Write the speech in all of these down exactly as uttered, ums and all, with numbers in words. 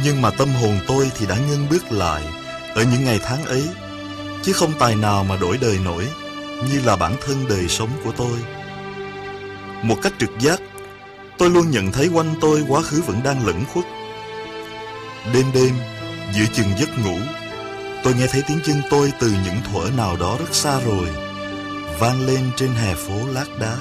Nhưng mà tâm hồn tôi thì đã ngưng bước lại ở những ngày tháng ấy, chứ không tài nào mà đổi đời nổi như là bản thân đời sống của tôi. Một cách trực giác, tôi luôn nhận thấy quanh tôi quá khứ vẫn đang lẩn khuất. Đêm đêm, giữa chừng giấc ngủ, tôi nghe thấy tiếng chân tôi từ những thuở nào đó rất xa rồi vang lên trên hè phố lát đá.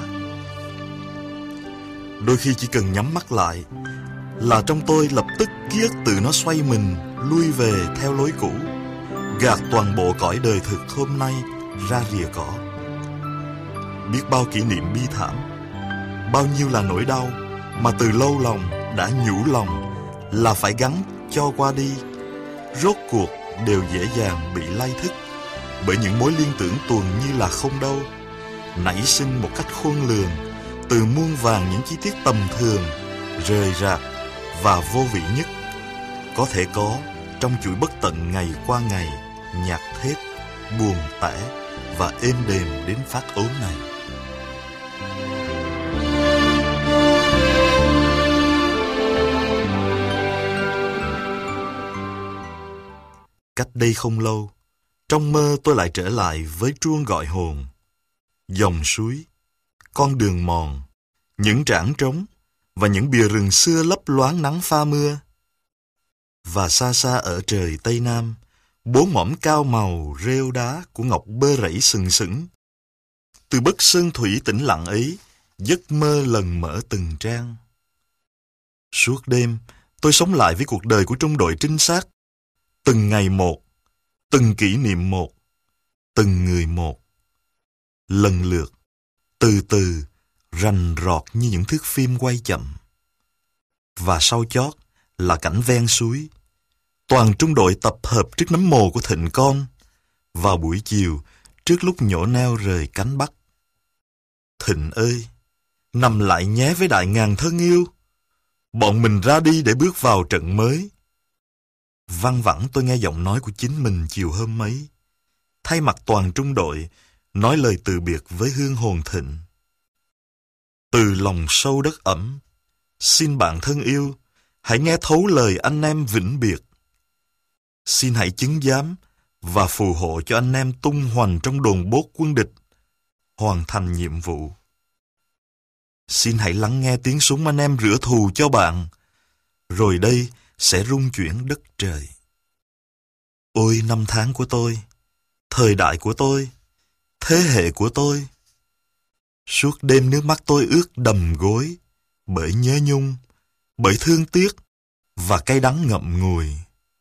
Đôi khi chỉ cần nhắm mắt lại là trong tôi lập tức ký ức tự nó xoay mình lui về theo lối cũ, gạt toàn bộ cõi đời thực hôm nay ra rìa cỏ. Biết bao kỷ niệm bi thảm, bao nhiêu là nỗi đau mà từ lâu lòng đã nhủ lòng là phải gắn cho qua đi, rốt cuộc đều dễ dàng bị lay thức bởi những mối liên tưởng tuồn như là không đâu, nảy sinh một cách khôn lường từ muôn vàn những chi tiết tầm thường, rời rạc và vô vị nhất có thể có trong chuỗi bất tận ngày qua ngày, nhạt thết, buồn tẻ và êm đềm đến phát ốm này. Cách đây không lâu, trong mơ tôi lại trở lại với chuông gọi hồn. Dòng suối, con đường mòn, những trảng trống và những bìa rừng xưa lấp loáng nắng pha mưa. Và xa xa ở trời Tây Nam, bốn mỏm cao màu rêu đá của ngọc bơ rẫy sừng sững. Từ bức sơn thủy tĩnh lặng ấy, giấc mơ lần mở từng trang. Suốt đêm, tôi sống lại với cuộc đời của trung đội trinh sát. Từng ngày một, từng kỷ niệm một, từng người một. Lần lượt, từ từ, rành rọt như những thước phim quay chậm. Và sau chót là cảnh ven suối. Toàn trung đội tập hợp trước nấm mồ của Thịnh Con vào buổi chiều trước lúc nhổ neo rời cánh Bắc. Thịnh ơi, nằm lại nhé với đại ngàn thân yêu. Bọn mình ra đi để bước vào trận mới. Văng vẳng tôi nghe giọng nói của chính mình chiều hôm ấy, thay mặt toàn trung đội, nói lời từ biệt với hương hồn Thịnh. Từ lòng sâu đất ẩm, xin bạn thân yêu, hãy nghe thấu lời anh em vĩnh biệt. Xin hãy chứng giám và phù hộ cho anh em tung hoành trong đồn bốt quân địch, hoàn thành nhiệm vụ. Xin hãy lắng nghe tiếng súng anh em rửa thù cho bạn, rồi đây sẽ rung chuyển đất trời. Ôi năm tháng của tôi, thời đại của tôi, thế hệ của tôi. Suốt đêm nước mắt tôi ướt đầm gối, bởi nhớ nhung, bởi thương tiếc và cay đắng ngậm ngùi.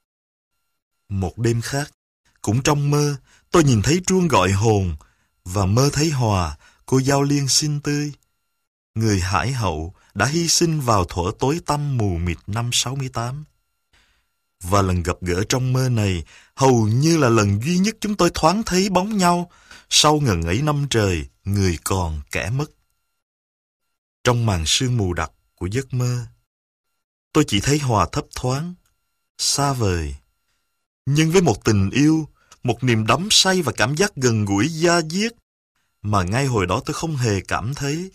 Một đêm khác, cũng trong mơ, tôi nhìn thấy chuông gọi hồn và mơ thấy Hòa, cô Giao Liên xinh tươi. Người hải hậu đã hy sinh vào thuở tối tăm mù mịt năm sáu mươi tám. Và lần gặp gỡ trong mơ này hầu như là lần duy nhất chúng tôi thoáng thấy bóng nhau sau ngần ấy năm trời, người còn kẻ mất. Trong màn sương mù đặc của giấc mơ, tôi chỉ thấy Hòa thấp thoáng, xa vời, nhưng với một tình yêu, một niềm đắm say và cảm giác gần gũi da diết mà ngay hồi đó tôi không hề cảm thấy.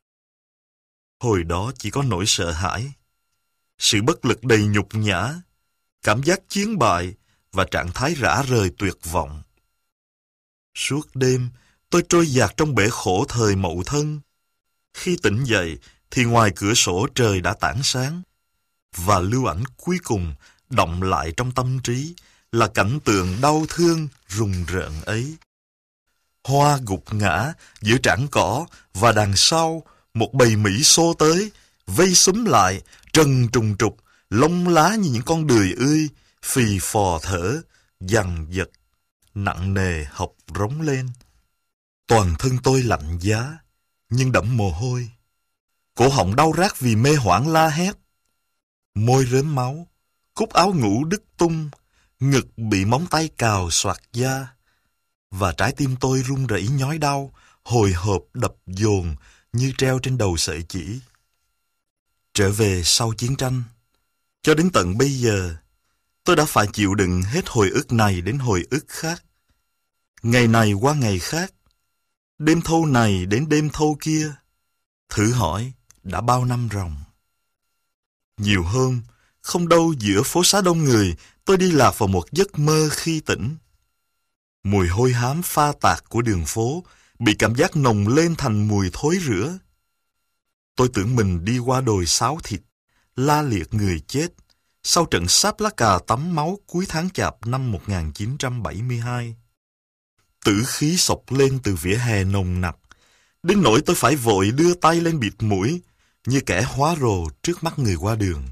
Hồi đó chỉ có nỗi sợ hãi, sự bất lực đầy nhục nhã, cảm giác chiến bại và trạng thái rã rời tuyệt vọng. Suốt đêm, tôi trôi dạt trong bể khổ thời Mậu Thân. Khi tỉnh dậy thì ngoài cửa sổ trời đã tảng sáng, và lưu ảnh cuối cùng đọng lại trong tâm trí là cảnh tượng đau thương rùng rợn ấy. Hoa gục ngã giữa trảng cỏ và đằng sau một bầy Mỹ xô tới, vây xúm lại, trần trùng trục, lông lá như những con đười ươi, phì phò thở, dằn dật, nặng nề học rống lên. Toàn thân tôi lạnh giá, nhưng đẫm mồ hôi. Cổ họng đau rát vì mê hoảng la hét. Môi rớm máu, cúc áo ngủ đứt tung, ngực bị móng tay cào xoạc da. Và trái tim tôi run rẩy nhói đau, hồi hộp đập dồn như treo trên đầu sợi chỉ. Trở về sau chiến tranh, cho đến tận bây giờ, tôi đã phải chịu đựng hết hồi ức này đến hồi ức khác. Ngày này qua ngày khác, đêm thâu này đến đêm thâu kia. Thử hỏi, đã bao năm ròng. Nhiều hôm, không đâu giữa phố xá đông người, tôi đi lạc vào một giấc mơ khi tỉnh. Mùi hôi hám pha tạp của đường phố bị cảm giác nồng lên thành mùi thối rữa. Tôi tưởng mình đi qua đồi sáo thịt, la liệt người chết, sau trận sáp lá cà tắm máu cuối tháng Chạp năm một nghìn chín trăm bảy mươi hai. Tử khí sộc lên từ vỉa hè nồng nặc, đến nỗi tôi phải vội đưa tay lên bịt mũi, như kẻ hóa rồ trước mắt người qua đường.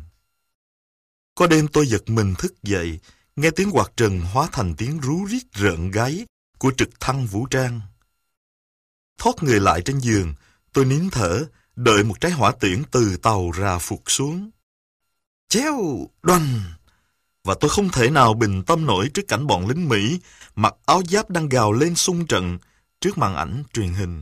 Có đêm tôi giật mình thức dậy, nghe tiếng quạt trần hóa thành tiếng rú rít rợn gáy của trực thăng vũ trang. Thoát người lại trên giường, tôi nín thở, đợi một trái hỏa tiễn từ tàu rà phụt xuống. Chéo, đoành! Và tôi không thể nào bình tâm nổi trước cảnh bọn lính Mỹ mặc áo giáp đang gào lên xung trận trước màn ảnh truyền hình.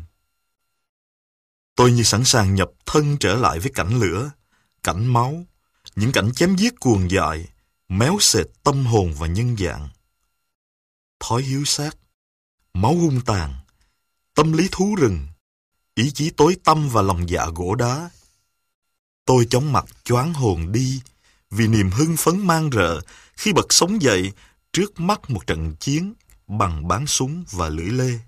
Tôi như sẵn sàng nhập thân trở lại với cảnh lửa, cảnh máu, những cảnh chém giết cuồng dại, méo xệt tâm hồn và nhân dạng. Thói hiếu sát, máu hung tàn, tâm lý thú rừng, ý chí tối tăm và lòng dạ gỗ đá. Tôi chóng mặt choáng hồn đi vì niềm hưng phấn mang rợ khi bật sống dậy trước mắt một trận chiến bằng báng súng và lưỡi lê.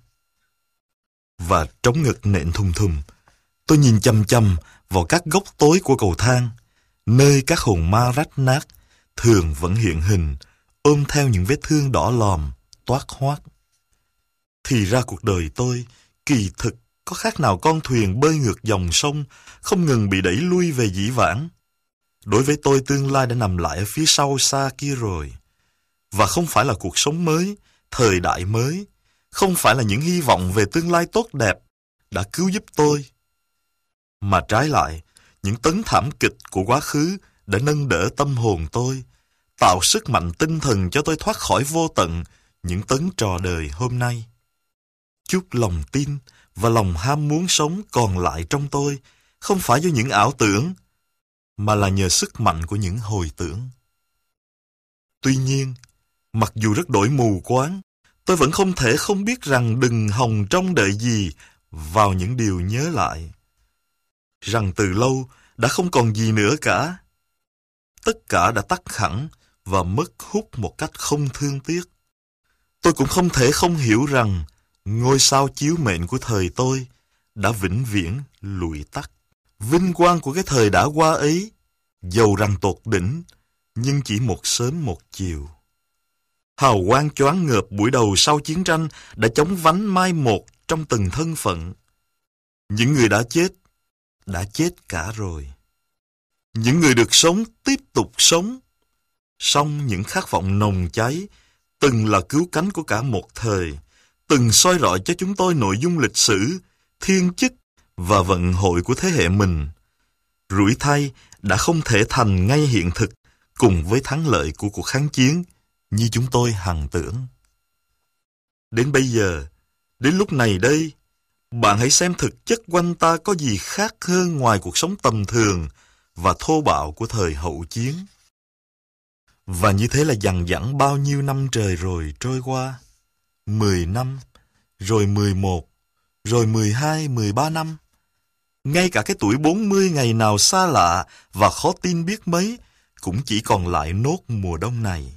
Và trống ngực nện thùng thùng, tôi nhìn chằm chằm vào các góc tối của cầu thang, nơi các hồn ma rách nát thường vẫn hiện hình, ôm theo những vết thương đỏ lòm, toát hoác. Thì ra cuộc đời tôi, kỳ thực, có khác nào con thuyền bơi ngược dòng sông, không ngừng bị đẩy lui về dĩ vãng. Đối với tôi, tương lai đã nằm lại ở phía sau xa kia rồi. Và không phải là cuộc sống mới, thời đại mới, không phải là những hy vọng về tương lai tốt đẹp đã cứu giúp tôi. Mà trái lại, những tấn thảm kịch của quá khứ đã nâng đỡ tâm hồn tôi, tạo sức mạnh tinh thần cho tôi thoát khỏi vô tận những tấn trò đời hôm nay. Chút lòng tin và lòng ham muốn sống còn lại trong tôi không phải do những ảo tưởng, mà là nhờ sức mạnh của những hồi tưởng. Tuy nhiên, mặc dù rất đổi mù quáng, tôi vẫn không thể không biết rằng đừng hòng trông đợi gì vào những điều nhớ lại. Rằng từ lâu đã không còn gì nữa cả. Tất cả đã tắt hẳn và mất hút một cách không thương tiếc. Tôi cũng không thể không hiểu rằng ngôi sao chiếu mệnh của thời tôi đã vĩnh viễn lụi tắt. Vinh quang của cái thời đã qua ấy, dầu rằng tột đỉnh, nhưng chỉ một sớm một chiều. Hào quang choáng ngợp buổi đầu sau chiến tranh đã chóng vánh mai một trong từng thân phận. Những người đã chết, đã chết cả rồi. Những người được sống tiếp tục sống. Song những khát vọng nồng cháy, từng là cứu cánh của cả một thời, từng soi rọi cho chúng tôi nội dung lịch sử, thiên chức và vận hội của thế hệ mình. Rủi thay đã không thể thành ngay hiện thực cùng với thắng lợi của cuộc kháng chiến như chúng tôi hằng tưởng. Đến bây giờ, đến lúc này đây, bạn hãy xem thực chất quanh ta có gì khác hơn ngoài cuộc sống tầm thường và thô bạo của thời hậu chiến. Và như thế là dằng dẵng bao nhiêu năm trời rồi trôi qua. Mười năm, rồi mười một, rồi mười hai, mười ba năm. Ngay cả cái tuổi bốn mươi ngày nào xa lạ và khó tin biết mấy, cũng chỉ còn lại nốt mùa đông này.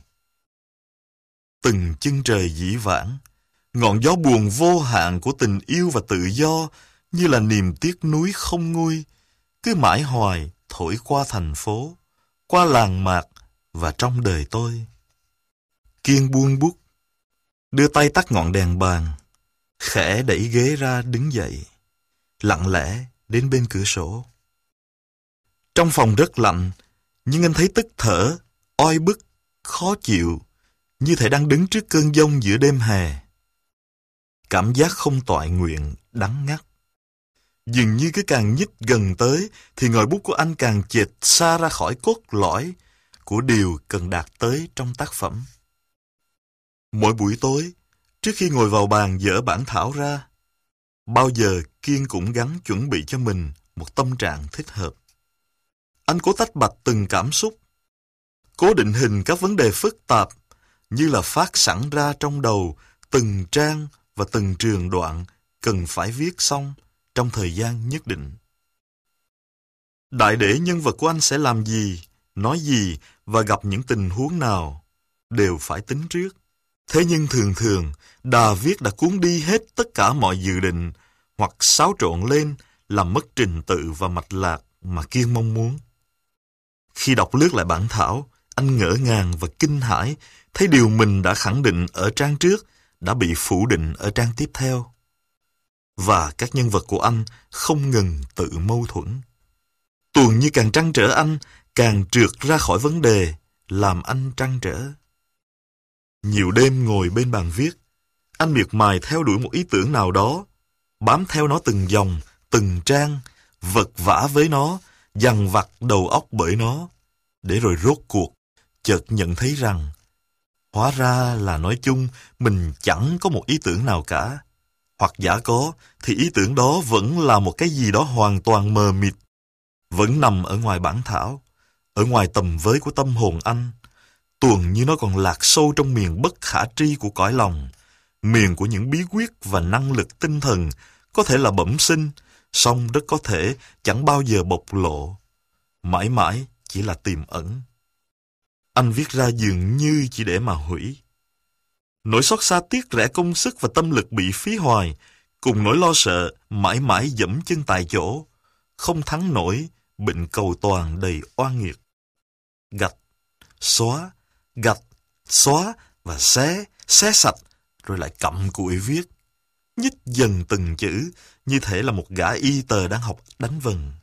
Từng chân trời dĩ vãng, ngọn gió buồn vô hạn của tình yêu và tự do như là niềm tiếc nuối không nguôi, cứ mãi hoài thổi qua thành phố, qua làng mạc và trong đời tôi. Kiên buông bút, đưa tay tắt ngọn đèn bàn, khẽ đẩy ghế ra đứng dậy, lặng lẽ đến bên cửa sổ. Trong phòng rất lạnh, nhưng anh thấy tức thở, oi bức, khó chịu, như thể đang đứng trước cơn giông giữa đêm hè. Cảm giác không toại nguyện, đắng ngắt. Dường như cứ càng nhích gần tới, thì ngòi bút của anh càng chệch xa ra khỏi cốt lõi của điều cần đạt tới trong tác phẩm. Mỗi buổi tối, trước khi ngồi vào bàn dỡ bản thảo ra, bao giờ Kiên cũng gắng chuẩn bị cho mình một tâm trạng thích hợp. Anh cố tách bạch từng cảm xúc, cố định hình các vấn đề phức tạp, như là phát sẵn ra trong đầu từng trang và từng trường đoạn cần phải viết xong trong thời gian nhất định. Đại để nhân vật của anh sẽ làm gì, nói gì và gặp những tình huống nào đều phải tính trước. Thế nhưng thường thường, đà viết đã cuốn đi hết tất cả mọi dự định hoặc xáo trộn lên làm mất trình tự và mạch lạc mà Kiên mong muốn. Khi đọc lướt lại bản thảo, anh ngỡ ngàng và kinh hãi thấy điều mình đã khẳng định ở trang trước đã bị phủ định ở trang tiếp theo. Và các nhân vật của anh không ngừng tự mâu thuẫn. Tuồng như càng trăn trở anh, càng trượt ra khỏi vấn đề, làm anh trăn trở. Nhiều đêm ngồi bên bàn viết, anh miệt mài theo đuổi một ý tưởng nào đó, bám theo nó từng dòng, từng trang, vật vã với nó, dằn vặt đầu óc bởi nó, để rồi rốt cuộc, chợt nhận thấy rằng, hóa ra là nói chung mình chẳng có một ý tưởng nào cả, hoặc giả có, thì ý tưởng đó vẫn là một cái gì đó hoàn toàn mờ mịt, vẫn nằm ở ngoài bản thảo, ở ngoài tầm với của tâm hồn anh. Tuồng như nó còn lạc sâu trong miền bất khả tri của cõi lòng, miền của những bí quyết và năng lực tinh thần có thể là bẩm sinh, song rất có thể chẳng bao giờ bộc lộ, mãi mãi chỉ là tiềm ẩn. Anh viết ra dường như chỉ để mà hủy. Nỗi xót xa tiếc rẻ công sức và tâm lực bị phí hoài, cùng nỗi lo sợ mãi mãi dẫm chân tại chỗ, không thắng nổi bệnh cầu toàn đầy oan nghiệt. Gạch, xóa, gạch, xóa và xé, xé sạch, rồi lại cặm cụi viết, nhích dần từng chữ, như thể là một gã y tờ đang học đánh vần.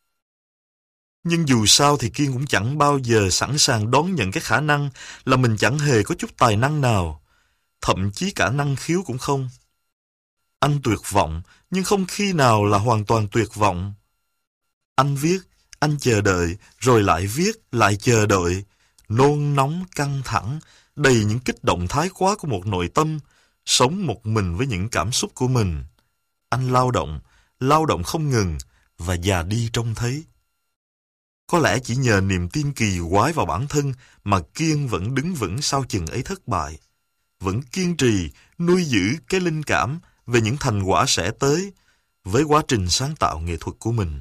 Nhưng dù sao thì Kiên cũng chẳng bao giờ sẵn sàng đón nhận cái khả năng là mình chẳng hề có chút tài năng nào, thậm chí cả năng khiếu cũng không. Anh tuyệt vọng, nhưng không khi nào là hoàn toàn tuyệt vọng. Anh viết, anh chờ đợi, rồi lại viết, lại chờ đợi, nôn nóng căng thẳng, đầy những kích động thái quá của một nội tâm, sống một mình với những cảm xúc của mình. Anh lao động, lao động không ngừng, và già đi trông thấy. Có lẽ chỉ nhờ niềm tin kỳ quái vào bản thân mà Kiên vẫn đứng vững sau chừng ấy thất bại, vẫn kiên trì nuôi giữ cái linh cảm về những thành quả sẽ tới với quá trình sáng tạo nghệ thuật của mình.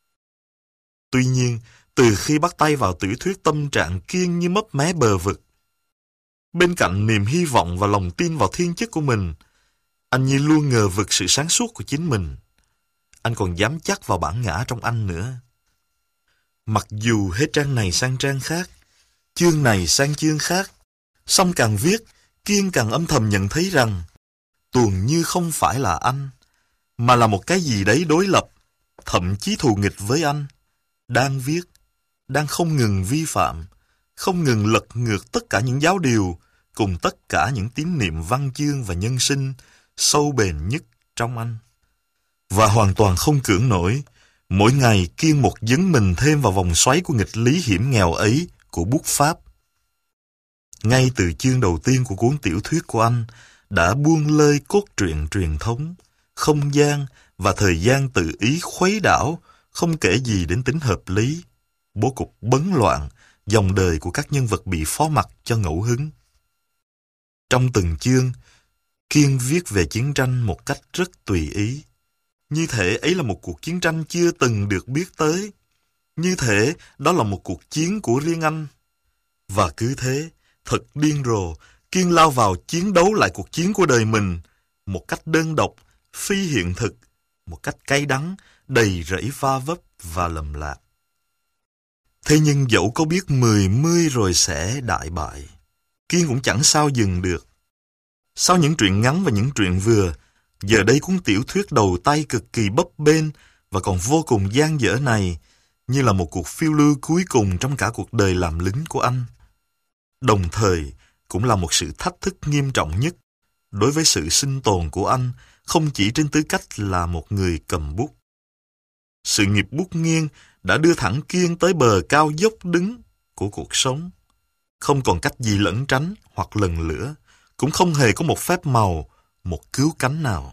Tuy nhiên, từ khi bắt tay vào tiểu thuyết, tâm trạng Kiên như mấp mé bờ vực. Bên cạnh niềm hy vọng và lòng tin vào thiên chức của mình, anh như luôn ngờ vực sự sáng suốt của chính mình. Anh còn dám chắc vào bản ngã trong anh nữa. Mặc dù hết trang này sang trang khác, chương này sang chương khác, song càng viết, Kiên càng âm thầm nhận thấy rằng Tuồng Như không phải là anh, mà là một cái gì đấy đối lập, thậm chí thù nghịch với anh. Đang viết, đang không ngừng vi phạm, không ngừng lật ngược tất cả những giáo điều, cùng tất cả những tín niệm văn chương và nhân sinh sâu bền nhất trong anh. Và hoàn toàn không cưỡng nổi, mỗi ngày Kiên một dấn mình thêm vào vòng xoáy của nghịch lý hiểm nghèo ấy của bút pháp. Ngay từ chương đầu tiên của cuốn tiểu thuyết của anh đã buông lơi cốt truyện truyền thống, không gian và thời gian tự ý khuấy đảo, không kể gì đến tính hợp lý, bố cục bấn loạn, dòng đời của các nhân vật bị phó mặc cho ngẫu hứng. Trong từng chương, Kiên viết về chiến tranh một cách rất tùy ý. Như thể ấy là một cuộc chiến tranh chưa từng được biết tới. Như thể đó là một cuộc chiến của riêng anh. Và cứ thế, thật điên rồ, Kiên lao vào chiến đấu lại cuộc chiến của đời mình, một cách đơn độc, phi hiện thực, một cách cay đắng, đầy rẫy va vấp và lầm lạc. Thế nhưng dẫu có biết mười mươi rồi sẽ đại bại, Kiên cũng chẳng sao dừng được. Sau những truyện ngắn và những truyện vừa, giờ đây cuốn tiểu thuyết đầu tay cực kỳ bấp bênh và còn vô cùng dang dở này như là một cuộc phiêu lưu cuối cùng trong cả cuộc đời làm lính của anh. Đồng thời cũng là một sự thách thức nghiêm trọng nhất đối với sự sinh tồn của anh, không chỉ trên tư cách là một người cầm bút. Sự nghiệp bút nghiêng đã đưa thẳng Kiên tới bờ cao dốc đứng của cuộc sống. Không còn cách gì lẩn tránh hoặc lần lữa, cũng không hề có một phép màu, một cứu cánh nào.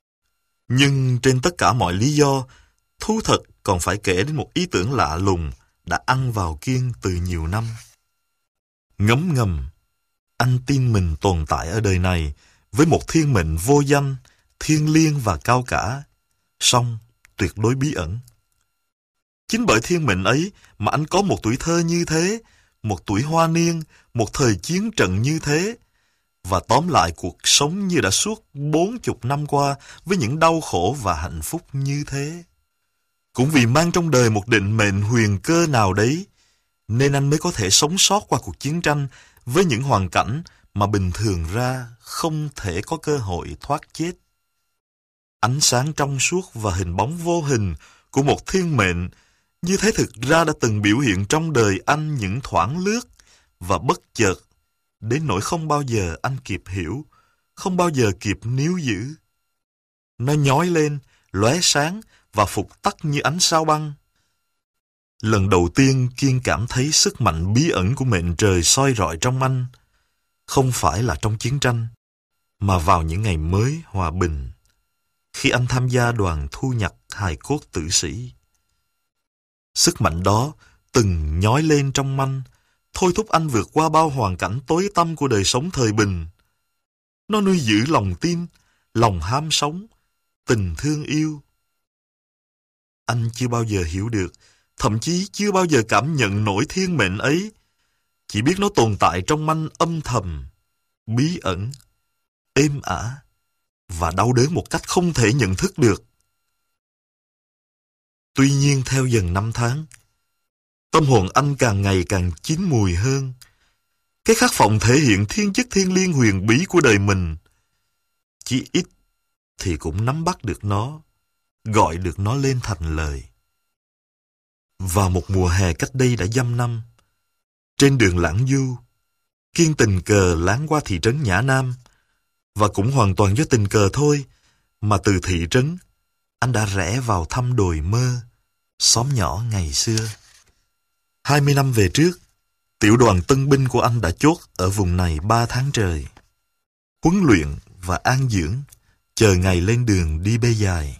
Nhưng trên tất cả mọi lý do, thú thật còn phải kể đến một ý tưởng lạ lùng đã ăn vào Kiên từ nhiều năm. Ngấm ngầm, anh tin mình tồn tại ở đời này với một thiên mệnh vô danh, thiêng liêng và cao cả, song tuyệt đối bí ẩn. Chính bởi thiên mệnh ấy mà anh có một tuổi thơ như thế, một tuổi hoa niên, một thời chiến trận như thế. Và tóm lại cuộc sống như đã suốt bốn chục năm qua với những đau khổ và hạnh phúc như thế. Cũng vì mang trong đời một định mệnh huyền cơ nào đấy, nên anh mới có thể sống sót qua cuộc chiến tranh với những hoàn cảnh mà bình thường ra không thể có cơ hội thoát chết. Ánh sáng trong suốt và hình bóng vô hình của một thiên mệnh như thế thực ra đã từng biểu hiện trong đời anh những thoáng lướt và bất chợt, đến nỗi không bao giờ anh kịp hiểu, không bao giờ kịp níu giữ. Nó nhói lên, lóe sáng và phục tắt như ánh sao băng. Lần đầu tiên Kiên cảm thấy sức mạnh bí ẩn của mệnh trời soi rọi trong anh, không phải là trong chiến tranh, mà vào những ngày mới hòa bình, khi anh tham gia đoàn thu nhặt hài cốt tử sĩ. Sức mạnh đó từng nhói lên trong anh, thôi thúc anh vượt qua bao hoàn cảnh tối tăm của đời sống thời bình. Nó nuôi giữ lòng tin, lòng ham sống, tình thương yêu. Anh chưa bao giờ hiểu được, thậm chí chưa bao giờ cảm nhận nổi thiên mệnh ấy. Chỉ biết nó tồn tại trong anh âm thầm, bí ẩn, êm ả và đau đớn một cách không thể nhận thức được. Tuy nhiên theo dần năm tháng, tâm hồn anh càng ngày càng chín mùi hơn. Cái khát vọng thể hiện thiên chức thiên liêng huyền bí của đời mình, chỉ ít thì cũng nắm bắt được nó, gọi được nó lên thành lời. Vào một mùa hè cách đây đã dăm năm, trên đường Lãng Du, Kiên tình cờ láng qua thị trấn Nhã Nam, và cũng hoàn toàn do tình cờ thôi mà từ thị trấn anh đã rẽ vào thăm đồi Mơ, xóm nhỏ ngày xưa. Hai mươi năm về trước, tiểu đoàn tân binh của anh đã chốt ở vùng này ba tháng trời, huấn luyện và an dưỡng, chờ ngày lên đường đi bê dài.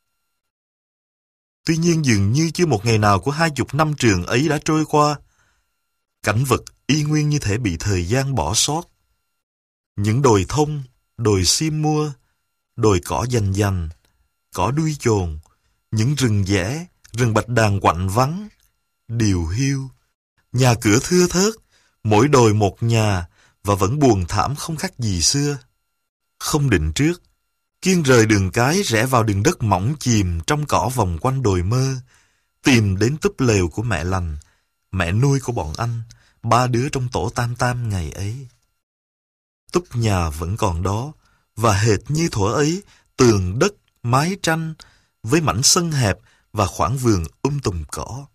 Tuy nhiên dường như chưa một ngày nào của hai chục năm trường ấy đã trôi qua. Cảnh vật y nguyên như thể bị thời gian bỏ sót. Những đồi thông, đồi sim mua, đồi cỏ dành dành, cỏ đuôi chồn, những rừng dẻ, rừng bạch đàn quạnh vắng, điều hiu, nhà cửa thưa thớt, mỗi đồi một nhà và vẫn buồn thảm không khác gì xưa. Không định trước, Kiên rời đường cái rẽ vào đường đất mỏng chìm trong cỏ vòng quanh đồi Mơ, tìm đến túp lều của mẹ lành, mẹ nuôi của bọn anh, ba đứa trong tổ tam tam ngày ấy. Túp nhà vẫn còn đó, và hệt như thuở ấy, tường đất, mái tranh, với mảnh sân hẹp và khoảng vườn um tùm cỏ.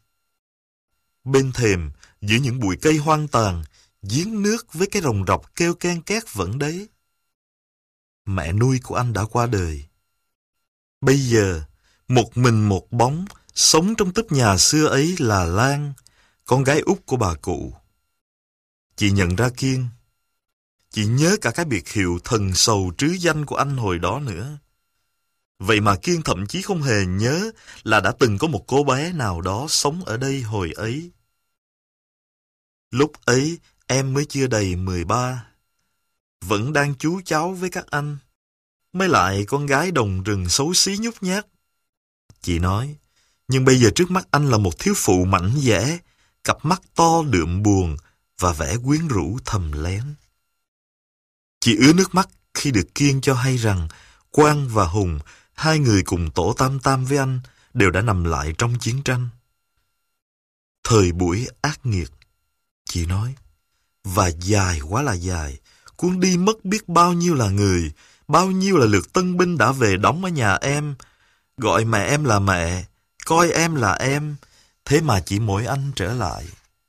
Bên thềm, giữa những bụi cây hoang tàn, giếng nước với cái rồng rọc kêu ken két vẫn đấy. Mẹ nuôi của anh đã qua đời. Bây giờ, một mình một bóng, sống trong túp nhà xưa ấy là Lan, con gái út của bà cụ. Chị nhận ra Kiên. Chị nhớ cả cái biệt hiệu thần sầu trứ danh của anh hồi đó nữa. Vậy mà Kiên thậm chí không hề nhớ là đã từng có một cô bé nào đó sống ở đây hồi ấy. Lúc ấy, em mới chưa đầy mười ba. Vẫn đang chú cháu với các anh. Mới lại con gái đồng rừng xấu xí nhút nhát. Chị nói, nhưng bây giờ trước mắt anh là một thiếu phụ mảnh dẻ, cặp mắt to đượm buồn và vẻ quyến rũ thầm lén. Chị ứa nước mắt khi được Kiên cho hay rằng Quang và Hùng, hai người cùng tổ tam tam với anh, đều đã nằm lại trong chiến tranh. Thời buổi ác nghiệt, chị nói, và dài quá là dài, cuốn đi mất biết bao nhiêu là người, bao nhiêu là lượt tân binh đã về đóng ở nhà em, gọi mẹ em là mẹ, coi em là em, thế mà chỉ mỗi anh trở lại.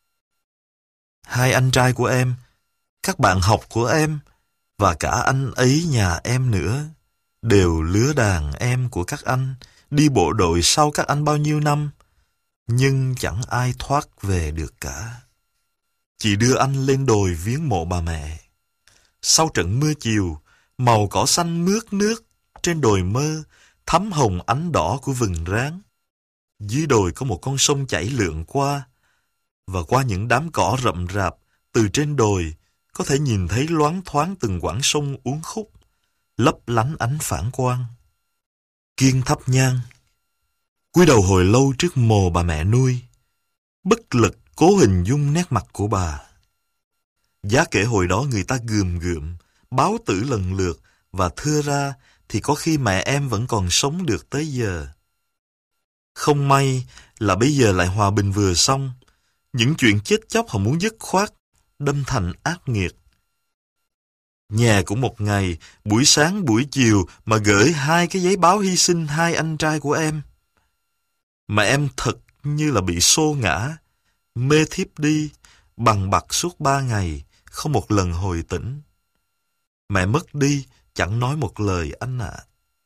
Hai anh trai của em, các bạn học của em, và cả anh ấy nhà em nữa, đều lứa đàn em của các anh, đi bộ đội sau các anh bao nhiêu năm, nhưng chẳng ai thoát về được cả. Chị đưa anh lên đồi viếng mộ bà mẹ. Sau trận mưa chiều, màu cỏ xanh mướt nước trên đồi Mơ thắm hồng ánh đỏ của vừng ráng. Dưới đồi có một con sông chảy lượn qua, và qua những đám cỏ rậm rạp, từ trên đồi có thể nhìn thấy loáng thoáng từng quãng sông uốn khúc, lấp lánh ánh phản quang. Kiên thắp nhang. Cúi đầu hồi lâu trước mồ bà mẹ nuôi, bất lực cố hình dung nét mặt của bà. Giá kể hồi đó người ta gườm gượm, báo tử lần lượt, và thưa ra thì có khi mẹ em vẫn còn sống được tới giờ. Không may là bây giờ lại hòa bình vừa xong, những chuyện chết chóc họ muốn dứt khoát, đâm thành ác nghiệt. Nhà cũng một ngày, buổi sáng buổi chiều mà gửi hai cái giấy báo hy sinh hai anh trai của em. Mà em thật như là bị xô ngã, mê thiếp đi, bằng bặt suốt ba ngày, không một lần hồi tỉnh. Mẹ mất đi, chẳng nói một lời anh ạ.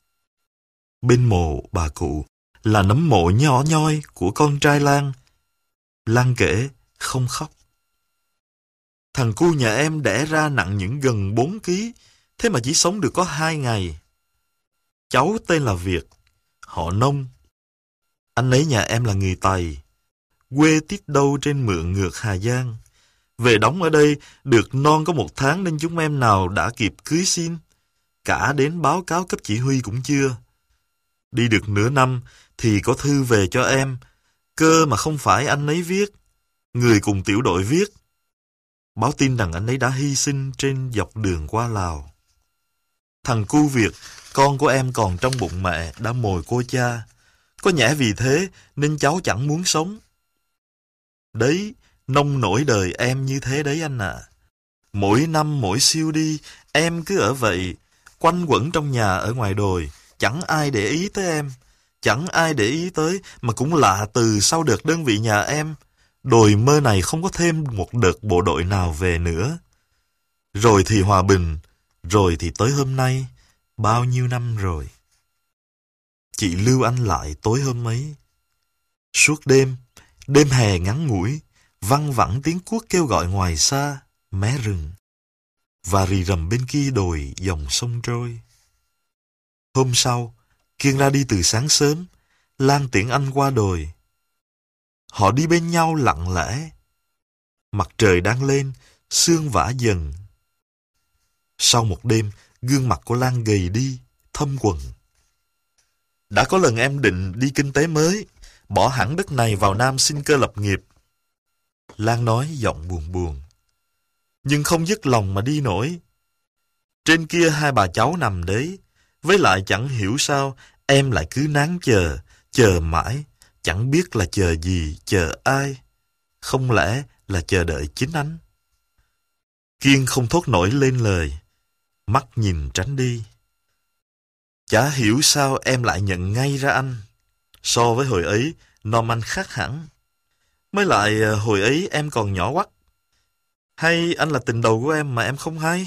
Bên mộ bà cụ là nấm mộ nhỏ nhoi của con trai Lan. Lan kể, không khóc. Thằng cu nhà em đẻ ra nặng những gần bốn ký, thế mà chỉ sống được có hai ngày. Cháu tên là Việt, họ Nông. Anh ấy nhà em là người Tày, quê tít đâu trên Mượn Ngược Hà Giang. Về đóng ở đây được non có một tháng nên chúng em nào đã kịp cưới xin. Cả đến báo cáo cấp chỉ huy cũng chưa. Đi được nửa năm thì có thư về cho em. Cơ mà không phải anh ấy viết, người cùng tiểu đội viết. Báo tin rằng anh ấy đã hy sinh trên dọc đường qua Lào. Thằng cu Việt, con của em còn trong bụng mẹ, đã mồi cô cha. Có nhẽ vì thế nên cháu chẳng muốn sống. Đấy, nông nổi đời em như thế đấy anh ạ. À. Mỗi năm mỗi siêu đi, em cứ ở vậy, quanh quẩn trong nhà ở ngoài đồi, chẳng ai để ý tới em. Chẳng ai để ý tới, mà cũng lạ từ sau đợt đơn vị nhà em, đồi mơ này không có thêm một đợt bộ đội nào về nữa. Rồi thì hòa bình, rồi thì tới hôm nay, bao nhiêu năm rồi. Chị lưu anh lại tối hôm ấy. Suốt đêm, đêm hè ngắn ngủi, văng vẳng tiếng cuốc kêu gọi ngoài xa, mé rừng, và rì rầm bên kia đồi dòng sông trôi. Hôm sau, Kiên ra đi từ sáng sớm, Lan tiễn anh qua đồi. Họ đi bên nhau lặng lẽ. Mặt trời đang lên, sương vã dần. Sau một đêm, gương mặt của Lan gầy đi, thâm quầng. Đã có lần em định đi kinh tế mới, bỏ hẳn đất này vào Nam sinh cơ lập nghiệp. Lan nói giọng buồn buồn. Nhưng không dứt lòng mà đi nổi. Trên kia hai bà cháu nằm đấy, với lại chẳng hiểu sao em lại cứ nán chờ, chờ mãi, chẳng biết là chờ gì, chờ ai. Không lẽ là chờ đợi chính anh? Kiên không thốt nổi lên lời, mắt nhìn tránh đi. Chả hiểu sao em lại nhận ngay ra anh. So với hồi ấy, nom anh khác hẳn. Mới lại hồi ấy em còn nhỏ quắc. Hay anh là tình đầu của em mà em không hay?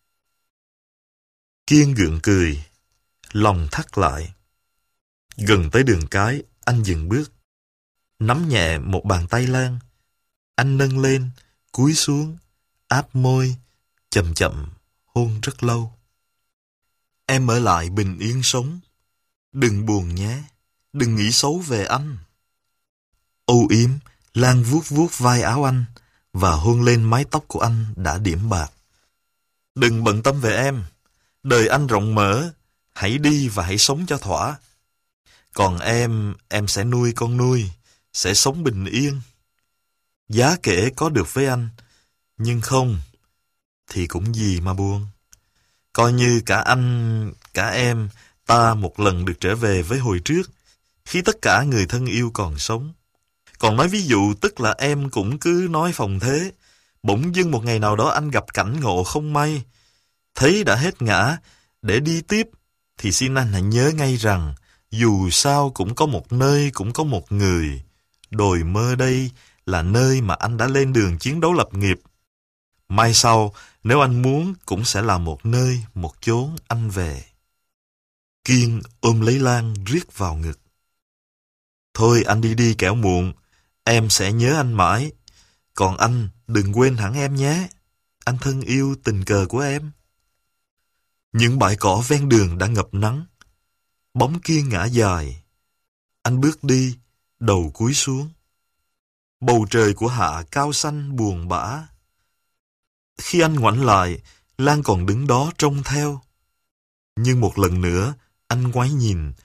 Kiên gượng cười, lòng thắt lại. Gần tới đường cái, anh dừng bước. Nắm nhẹ một bàn tay Lan. Anh nâng lên, cúi xuống, áp môi, chậm chậm, hôn rất lâu. Em ở lại bình yên sống. Đừng buồn nhé, đừng nghĩ xấu về anh. Âu yếm, Lan vuốt vuốt vai áo anh và hôn lên mái tóc của anh đã điểm bạc. Đừng bận tâm về em, đời anh rộng mở, hãy đi và hãy sống cho thỏa. Còn em, em sẽ nuôi con nuôi, sẽ sống bình yên. Giá kể có được với anh, nhưng không, thì cũng gì mà buồn. Coi như cả anh, cả em, ta một lần được trở về với hồi trước, khi tất cả người thân yêu còn sống. Còn nói ví dụ tức là em cũng cứ nói phòng thế. Bỗng dưng một ngày nào đó anh gặp cảnh ngộ không may, thấy đã hết ngã, để đi tiếp, thì xin anh hãy nhớ ngay rằng, dù sao cũng có một nơi, cũng có một người. Đồi mơ đây là nơi mà anh đã lên đường chiến đấu lập nghiệp. Mai sau, nếu anh muốn, cũng sẽ là một nơi, một chốn anh về. Kiên ôm lấy Lan riết vào ngực. Thôi anh đi đi kẻo muộn, em sẽ nhớ anh mãi. Còn anh, đừng quên hẳn em nhé. Anh thân yêu tình cờ của em. Những bãi cỏ ven đường đã ngập nắng. Bóng Kiên ngã dài. Anh bước đi, đầu cúi xuống. Bầu trời của hạ cao xanh buồn bã. Khi anh ngoảnh lại, Lan còn đứng đó trông theo. Nhưng một lần nữa, anh ngoái nhìn,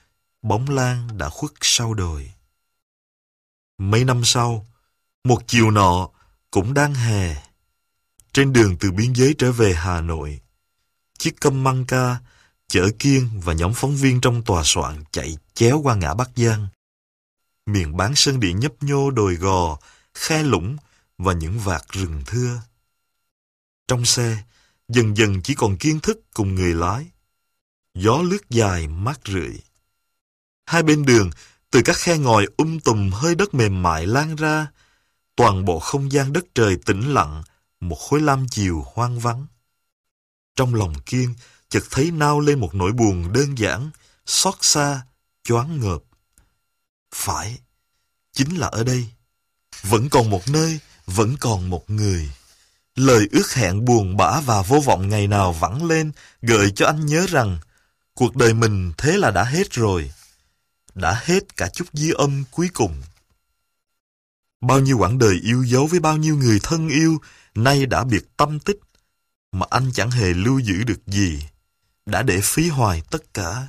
bóng Lan đã khuất sau đồi. Mấy năm sau, một chiều nọ cũng đang hè, trên đường từ biên giới trở về Hà Nội, chiếc câm măng ca chở Kiên và nhóm phóng viên trong tòa soạn chạy chéo qua ngã Bắc Giang. Miền bán sơn địa nhấp nhô đồi gò, khe lũng và những vạt rừng thưa. Trong xe, dần dần chỉ còn Kiên thức cùng người lái. Gió lướt dài mát rượi. Hai bên đường, từ các khe ngòi um tùm hơi đất mềm mại lan ra, toàn bộ không gian đất trời tĩnh lặng, một khối lam chiều hoang vắng. Trong lòng Kiên chợt thấy nao lên một nỗi buồn đơn giản, xót xa, choáng ngợp. Phải, chính là ở đây. Vẫn còn một nơi, vẫn còn một người. Lời ước hẹn buồn bã và vô vọng ngày nào vẳng lên, gợi cho anh nhớ rằng cuộc đời mình thế là đã hết rồi. Đã hết cả chút dư âm cuối cùng. Bao nhiêu quãng đời yêu dấu với bao nhiêu người thân yêu, nay đã biệt tâm tích, mà anh chẳng hề lưu giữ được gì, đã để phí hoài tất cả.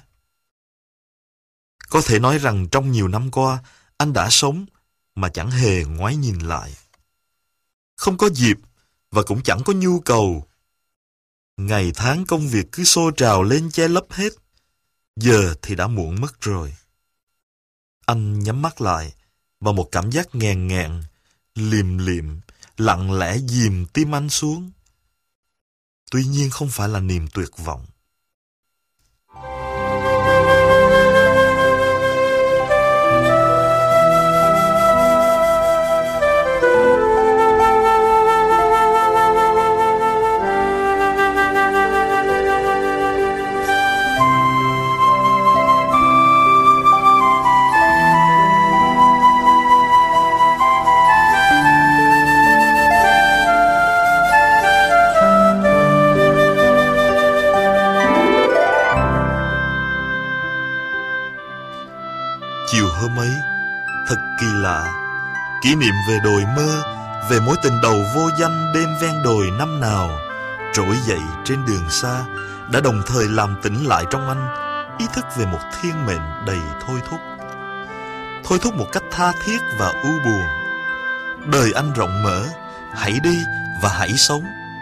Có thể nói rằng trong nhiều năm qua, anh đã sống mà chẳng hề ngoái nhìn lại. Không có dịp và cũng chẳng có nhu cầu. Ngày tháng công việc cứ xô trào lên che lấp hết. Giờ thì đã muộn mất rồi. Anh nhắm mắt lại và một cảm giác nghèn nghẹn, liềm liệm, lặng lẽ dìm tim anh xuống. Tuy nhiên không phải là niềm tuyệt vọng. Chiều hôm ấy, thật kỳ lạ, kỷ niệm về đồi mơ, về mối tình đầu vô danh đêm ven đồi năm nào, trỗi dậy trên đường xa, đã đồng thời làm tỉnh lại trong anh ý thức về một thiên mệnh đầy thôi thúc. Thôi thúc một cách tha thiết và u buồn. Đời anh rộng mở, hãy đi và hãy sống.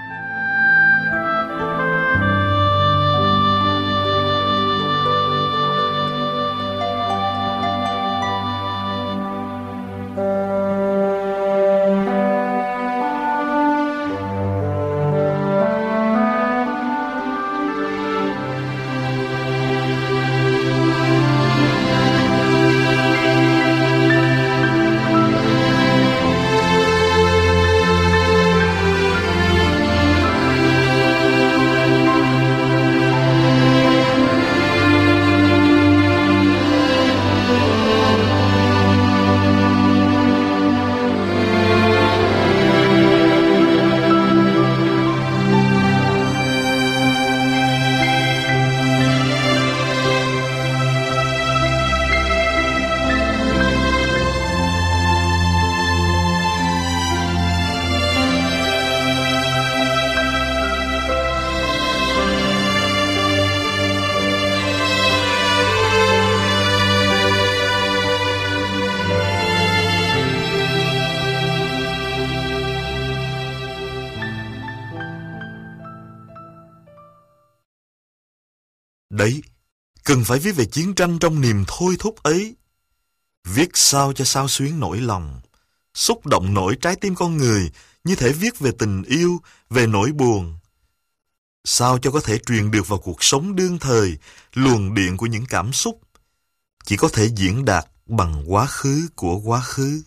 Đấy, cần phải viết về chiến tranh trong niềm thôi thúc ấy. Viết sao cho sao xuyến nỗi lòng, xúc động nổi trái tim con người, như thể viết về tình yêu, về nỗi buồn. Sao cho có thể truyền được vào cuộc sống đương thời, luồng điện của những cảm xúc, chỉ có thể diễn đạt bằng quá khứ của quá khứ.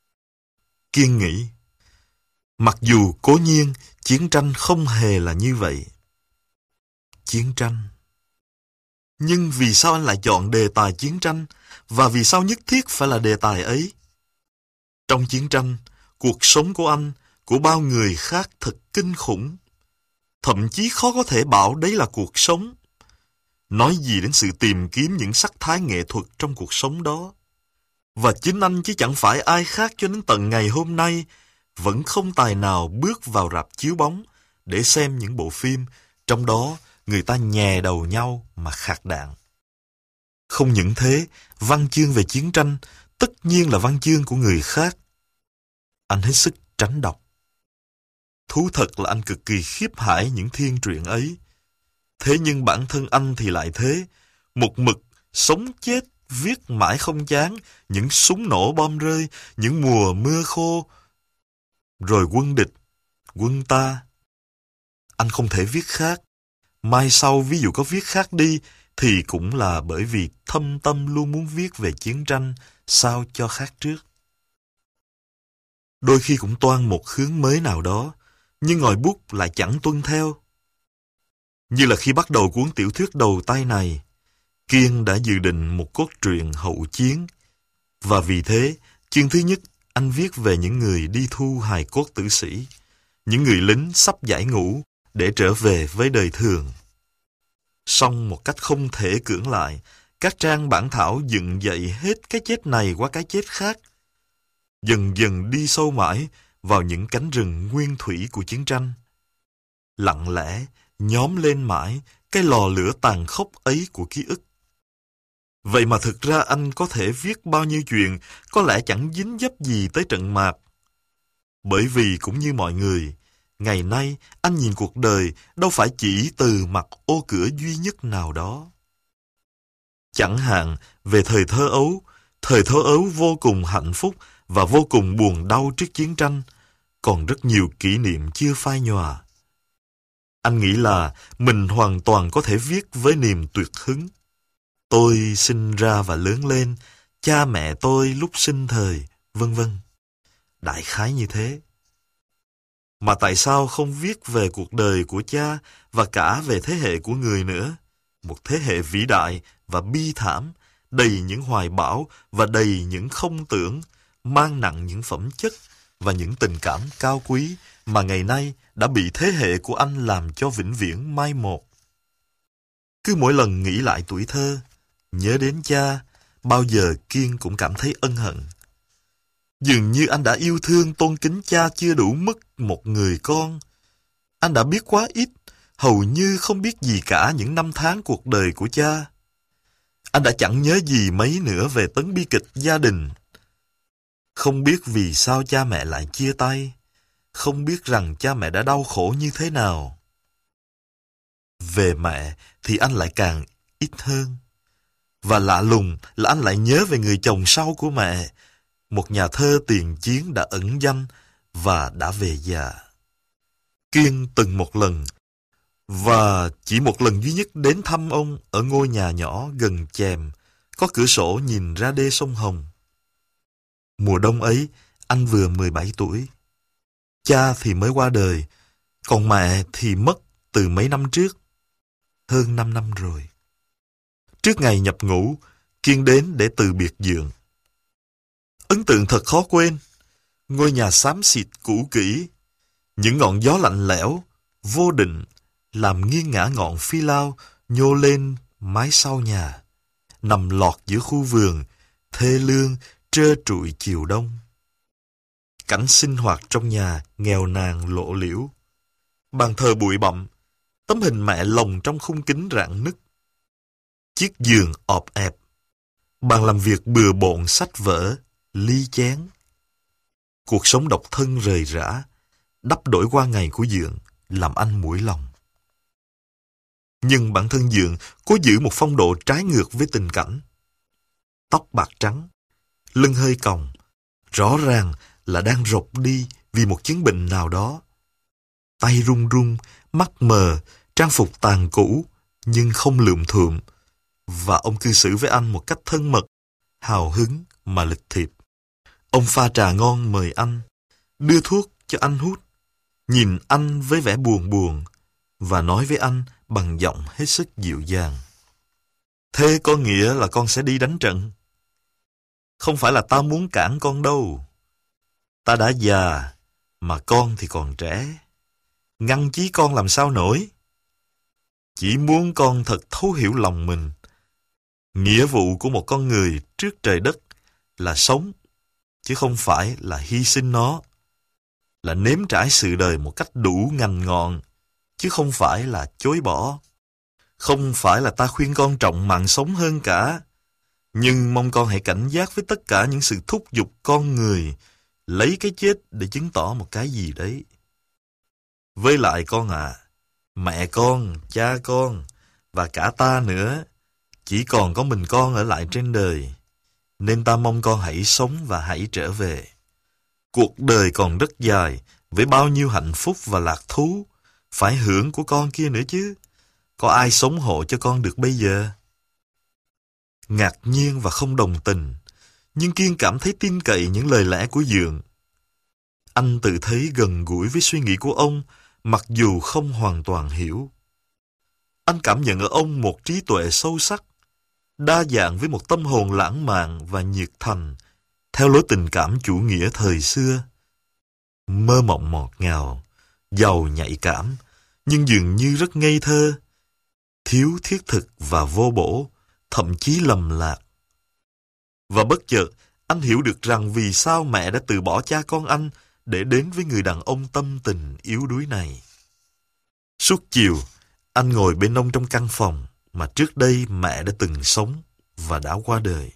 Kiên nghĩ, mặc dù cố nhiên chiến tranh không hề là như vậy. Chiến tranh. Nhưng vì sao anh lại chọn đề tài chiến tranh, và vì sao nhất thiết phải là đề tài ấy? Trong chiến tranh, cuộc sống của anh, của bao người khác thật kinh khủng. Thậm chí khó có thể bảo đấy là cuộc sống. Nói gì đến sự tìm kiếm những sắc thái nghệ thuật trong cuộc sống đó. Và chính anh chứ chẳng phải ai khác cho đến tận ngày hôm nay vẫn không tài nào bước vào rạp chiếu bóng để xem những bộ phim trong đó người ta nhè đầu nhau mà khạc đạn. Không những thế, văn chương về chiến tranh tất nhiên là văn chương của người khác. Anh hết sức tránh đọc. Thú thật là anh cực kỳ khiếp hãi những thiên truyện ấy. Thế nhưng bản thân anh thì lại thế, một mực sống chết viết mãi không chán những súng nổ bom rơi, những mùa mưa khô, rồi quân địch, quân ta. Anh không thể viết khác. Mai sau ví dụ có viết khác đi thì cũng là bởi vì thâm tâm luôn muốn viết về chiến tranh sao cho khác trước. Đôi khi cũng toan một hướng mới nào đó, nhưng ngòi bút lại chẳng tuân theo. Như là khi bắt đầu cuốn tiểu thuyết đầu tay này, Kiên đã dự định một cốt truyện hậu chiến, và vì thế, chương thứ nhất anh viết về những người đi thu hài cốt tử sĩ, những người lính sắp giải ngũ để trở về với đời thường. Song một cách không thể cưỡng lại, các trang bản thảo dựng dậy hết cái chết này qua cái chết khác, dần dần đi sâu mãi vào những cánh rừng nguyên thủy của chiến tranh. Lặng lẽ nhóm lên mãi cái lò lửa tàn khốc ấy của ký ức. Vậy mà thực ra anh có thể viết bao nhiêu chuyện có lẽ chẳng dính dấp gì tới trận mạc. Bởi vì cũng như mọi người, ngày nay anh nhìn cuộc đời đâu phải chỉ từ mặt ô cửa duy nhất nào đó. Chẳng hạn về thời thơ ấu, thời thơ ấu vô cùng hạnh phúc và vô cùng buồn đau trước chiến tranh, còn rất nhiều kỷ niệm chưa phai nhòa. Anh nghĩ là mình hoàn toàn có thể viết với niềm tuyệt hứng. Tôi sinh ra và lớn lên, cha mẹ tôi lúc sinh thời, vân vân. Đại khái như thế. Mà tại sao không viết về cuộc đời của cha và cả về thế hệ của người nữa? Một thế hệ vĩ đại và bi thảm, đầy những hoài bão và đầy những không tưởng, mang nặng những phẩm chất và những tình cảm cao quý mà ngày nay đã bị thế hệ của anh làm cho vĩnh viễn mai một. Cứ mỗi lần nghĩ lại tuổi thơ, nhớ đến cha, bao giờ Kiên cũng cảm thấy ân hận. Dường như anh đã yêu thương tôn kính cha chưa đủ mức một người con. Anh đã biết quá ít, hầu như không biết gì cả những năm tháng cuộc đời của cha. Anh đã chẳng nhớ gì mấy nữa về tấn bi kịch gia đình. Không biết vì sao cha mẹ lại chia tay, không biết rằng cha mẹ đã đau khổ như thế nào. Về mẹ thì anh lại càng ít hơn. Và lạ lùng là anh lại nhớ về người chồng sau của mẹ, một nhà thơ tiền chiến đã ẩn danh và đã về già. Kiên từng một lần, và chỉ một lần duy nhất đến thăm ông ở ngôi nhà nhỏ gần chèm, có cửa sổ nhìn ra đê sông Hồng. Mùa đông ấy, anh vừa mười bảy tuổi. Cha thì mới qua đời, còn mẹ thì mất từ mấy năm trước, hơn năm năm rồi. Trước ngày nhập ngũ, Kiên đến để từ biệt dượng. Ấn tượng thật khó quên. Ngôi nhà xám xịt cũ kỹ, những ngọn gió lạnh lẽo, vô định, làm nghiêng ngả ngọn phi lao nhô lên mái sau nhà, nằm lọt giữa khu vườn, thê lương, trơ trụi chiều đông. Cảnh sinh hoạt trong nhà nghèo nàn lộ liễu. Bàn thờ bụi bặm, tấm hình mẹ lồng trong khung kính rạn nứt. Chiếc giường ọp ẹp, bàn làm việc bừa bộn sách vở, ly chén. Cuộc sống độc thân rời rã, đắp đổi qua ngày của dượng, làm anh mũi lòng. Nhưng bản thân dượng cố giữ một phong độ trái ngược với tình cảnh. Tóc bạc trắng, lưng hơi còng, rõ ràng là đang rột đi vì một chứng bệnh nào đó. Tay run run, mắt mờ, trang phục tàn cũ, nhưng không lượm thượm. Và ông cư xử với anh một cách thân mật, hào hứng mà lịch thiệp. Ông pha trà ngon mời anh, đưa thuốc cho anh hút, nhìn anh với vẻ buồn buồn, và nói với anh bằng giọng hết sức dịu dàng. Thế có nghĩa là con sẽ đi đánh trận? Không phải là ta muốn cản con đâu. Ta đã già, mà con thì còn trẻ. Ngăn chí con làm sao nổi. Chỉ muốn con thật thấu hiểu lòng mình. Nghĩa vụ của một con người trước trời đất là sống, chứ không phải là hy sinh nó. Là nếm trải sự đời một cách đủ ngành ngọn, chứ không phải là chối bỏ. Không phải là ta khuyên con trọng mạng sống hơn cả, Nhưng mong con hãy cảnh giác với tất cả những sự thúc giục con người lấy cái chết để chứng tỏ một cái gì đấy. Với lại con à, mẹ con, cha con và cả ta nữa, chỉ còn có mình con ở lại trên đời, nên ta mong con hãy sống và hãy trở về. Cuộc đời còn rất dài, với bao nhiêu hạnh phúc và lạc thú, phải hưởng của con kia nữa chứ. Có ai sống hộ cho con được bây giờ? Ngạc nhiên và không đồng tình, nhưng Kiên cảm thấy tin cậy những lời lẽ của Dượng. Anh tự thấy gần gũi với suy nghĩ của ông, mặc dù không hoàn toàn hiểu. Anh cảm nhận ở ông một trí tuệ sâu sắc, đa dạng với một tâm hồn lãng mạn và nhiệt thành, theo lối tình cảm chủ nghĩa thời xưa. Mơ mộng ngọt ngào, giàu nhạy cảm, nhưng dường như rất ngây thơ, thiếu thiết thực và vô bổ, thậm chí lầm lạc. Và bất chợt, anh hiểu được rằng vì sao mẹ đã từ bỏ cha con anh để đến với người đàn ông tâm tình yếu đuối này. Suốt chiều, anh ngồi bên ông trong căn phòng mà trước đây mẹ đã từng sống và đã qua đời.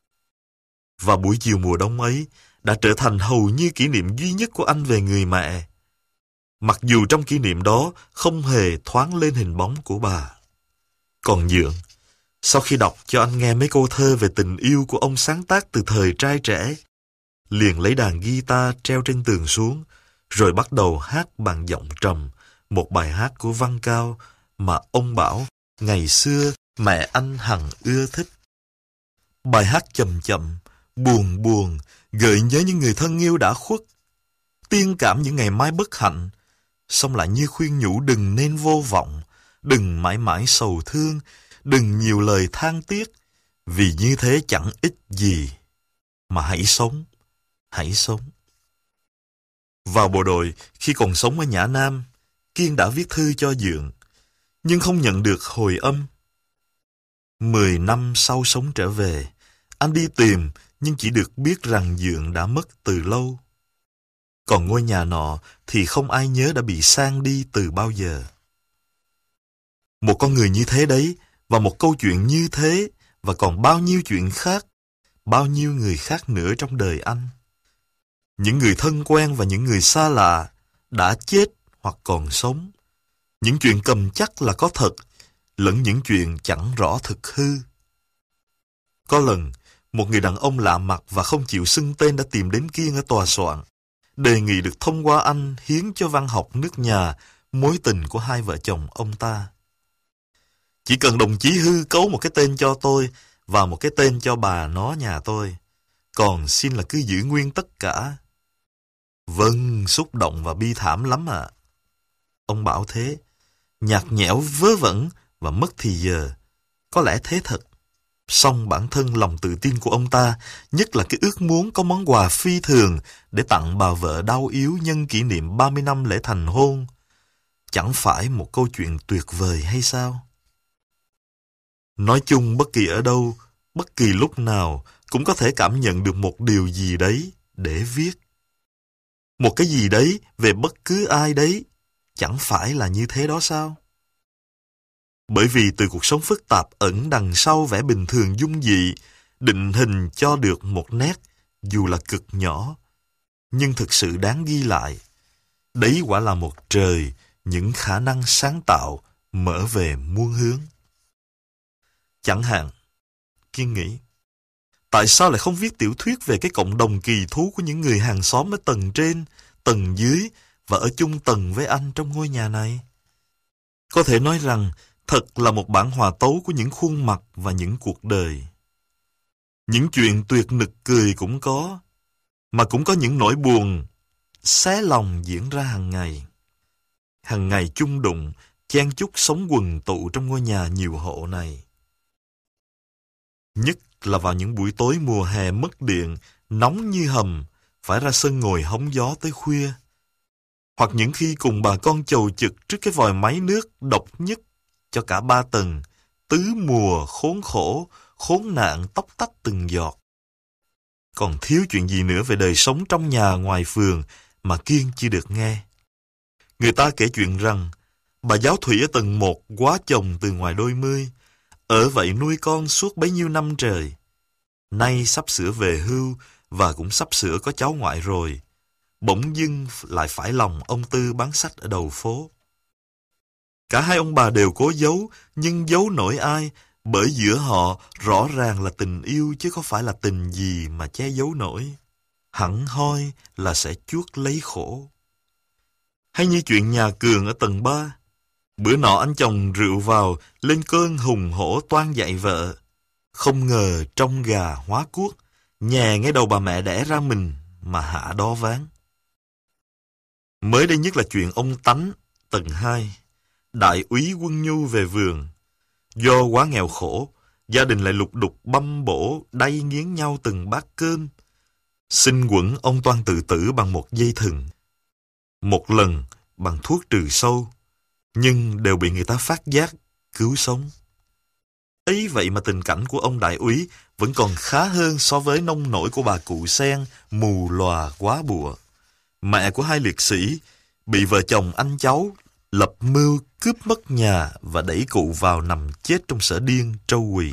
Và buổi chiều mùa đông ấy đã trở thành hầu như kỷ niệm duy nhất của anh về người mẹ. Mặc dù trong kỷ niệm đó không hề thoáng lên hình bóng của bà. Còn Dượng, sau khi đọc cho anh nghe mấy câu thơ về tình yêu của ông sáng tác từ thời trai trẻ, liền lấy đàn guitar treo trên tường xuống, rồi bắt đầu hát bằng giọng trầm một bài hát của Văn Cao mà ông bảo ngày xưa mẹ anh hằng ưa thích. Bài hát chậm chậm, buồn buồn, gợi nhớ những người thân yêu đã khuất, tiên cảm những ngày mai bất hạnh, xong lại như khuyên nhủ đừng nên vô vọng, đừng mãi mãi sầu thương, đừng nhiều lời than tiếc, vì như thế chẳng ích gì, mà hãy sống, hãy sống. Vào bộ đội, khi còn sống ở Nhã Nam, Kiên đã viết thư cho Dượng, nhưng không nhận được hồi âm. Mười năm sau sống trở về, anh đi tìm, nhưng chỉ được biết rằng Dượng đã mất từ lâu. Còn ngôi nhà nọ thì không ai nhớ đã bị sang đi từ bao giờ. Một con người như thế đấy, và một câu chuyện như thế, và còn bao nhiêu chuyện khác, bao nhiêu người khác nữa trong đời anh. Những người thân quen và những người xa lạ đã chết hoặc còn sống. Những chuyện cầm chắc là có thật, lẫn những chuyện chẳng rõ thực hư. Có lần, một người đàn ông lạ mặt và không chịu xưng tên đã tìm đến Kiên ở tòa soạn, đề nghị được thông qua anh hiến cho văn học nước nhà mối tình của hai vợ chồng ông ta. Chỉ cần đồng chí Hư cấu một cái tên cho tôi và một cái tên cho bà nó nhà tôi, còn xin là cứ giữ nguyên tất cả. Vâng, xúc động và bi thảm lắm ạ. À. Ông bảo thế, nhạt nhẽo vớ vẩn và mất thì giờ. Có lẽ thế thật. Song bản thân lòng tự tin của ông ta, nhất là cái ước muốn có món quà phi thường để tặng bà vợ đau yếu nhân kỷ niệm ba mươi năm lễ thành hôn, chẳng phải một câu chuyện tuyệt vời hay sao? Nói chung bất kỳ ở đâu, bất kỳ lúc nào cũng có thể cảm nhận được một điều gì đấy để viết. Một cái gì đấy về bất cứ ai đấy, chẳng phải là như thế đó sao? Bởi vì từ cuộc sống phức tạp ẩn đằng sau vẻ bình thường dung dị, định hình cho được một nét, dù là cực nhỏ, nhưng thực sự đáng ghi lại. Đấy quả là một trời, những khả năng sáng tạo mở về muôn hướng. Chẳng hạn, Kiên nghĩ, tại sao lại không viết tiểu thuyết về cái cộng đồng kỳ thú của những người hàng xóm ở tầng trên, tầng dưới và ở chung tầng với anh trong ngôi nhà này? Có thể nói rằng, thật là một bản hòa tấu của những khuôn mặt và những cuộc đời. Những chuyện tuyệt nực cười cũng có, mà cũng có những nỗi buồn, xé lòng diễn ra hàng ngày. Hàng ngày chung đụng, chen chúc sống quần tụ trong ngôi nhà nhiều hộ này. Nhất là vào những buổi tối mùa hè mất điện, nóng như hầm, phải ra sân ngồi hóng gió tới khuya. Hoặc những khi cùng bà con chầu chực trước cái vòi máy nước độc nhất cho cả ba tầng, tứ mùa khốn khổ, khốn nạn tóc tách từng giọt. Còn thiếu chuyện gì nữa về đời sống trong nhà ngoài phường mà Kiên chưa được nghe. Người ta kể chuyện rằng, bà giáo thủy ở tầng một quá chồng từ ngoài đôi mươi, ở vậy nuôi con suốt bấy nhiêu năm trời. nay sắp sửa về hưu và cũng sắp sửa có cháu ngoại rồi, bỗng dưng lại phải lòng ông Tư bán sách ở đầu phố. Cả hai ông bà đều cố giấu, nhưng giấu nổi ai, bởi giữa họ rõ ràng là tình yêu chứ có phải là tình gì mà che giấu nổi. Hẳn hoi là sẽ chuốc lấy khổ. Hay như chuyện nhà Cường ở tầng ba. Bữa nọ anh chồng rượu vào, lên cơn hùng hổ toan dạy vợ. Không ngờ trong gà hóa cuốc, nhè ngay đầu bà mẹ đẻ ra mình mà hạ đo ván. Mới đây nhất là chuyện ông Tánh, tầng hai. Đại úy Quân Nhu về vườn. Do quá nghèo khổ, gia đình lại lục đục băm bổ, đay nghiến nhau từng bát cơm. Xin quẩn ông toan tự tử bằng một dây thừng. Một lần bằng thuốc trừ sâu, nhưng đều bị người ta phát giác, cứu sống. Ấy vậy mà tình cảnh của ông đại úy vẫn còn khá hơn so với nông nổi của bà cụ Sen, mù lòa quá bụa. Mẹ của hai liệt sĩ bị vợ chồng anh cháu lập mưu cướp mất nhà và đẩy cụ vào nằm chết trong sở điên Trâu Quỳ.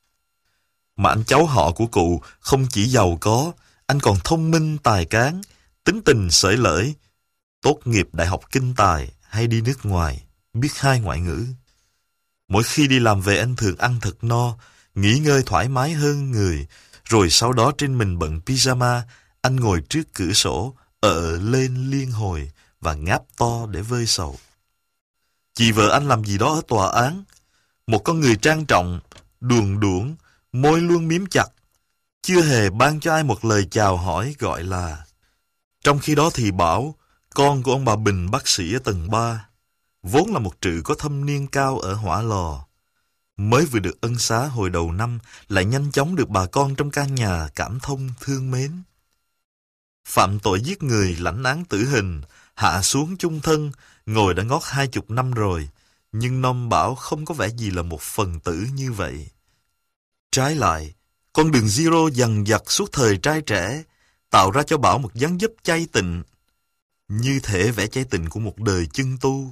Mà anh cháu họ của cụ không chỉ giàu có, anh còn thông minh tài cán, tính tình xởi lởi, tốt nghiệp đại học kinh tài hay đi nước ngoài, biết hai ngoại ngữ. Mỗi khi đi làm về anh thường ăn thật no, nghỉ ngơi thoải mái hơn người, rồi sau đó trên mình bận pyjama, anh ngồi trước cửa sổ, ở lên liên hồi và ngáp to để vơi sầu. Chị vợ anh làm gì đó ở tòa án, một con người trang trọng, đuồng đuổng, môi luôn miếm chặt, chưa hề ban cho ai một lời chào hỏi gọi là. Trong khi đó thì Bảo, con của ông bà Bình bác sĩ ở tầng ba, vốn là một trự có thâm niên cao ở Hỏa Lò, mới vừa được ân xá hồi đầu năm, lại nhanh chóng được bà con trong căn nhà cảm thông thương mến. Phạm tội giết người lãnh án tử hình, hạ xuống chung thân, ngồi đã ngót hai chục năm rồi, nhưng Nom Bảo không có vẻ gì là một phần tử như vậy. Trái lại, con đường Zero dằn vặt suốt thời trai trẻ, tạo ra cho Bảo một dáng dấp chay tịnh, như thể vẻ chay tịnh của một đời chân tu.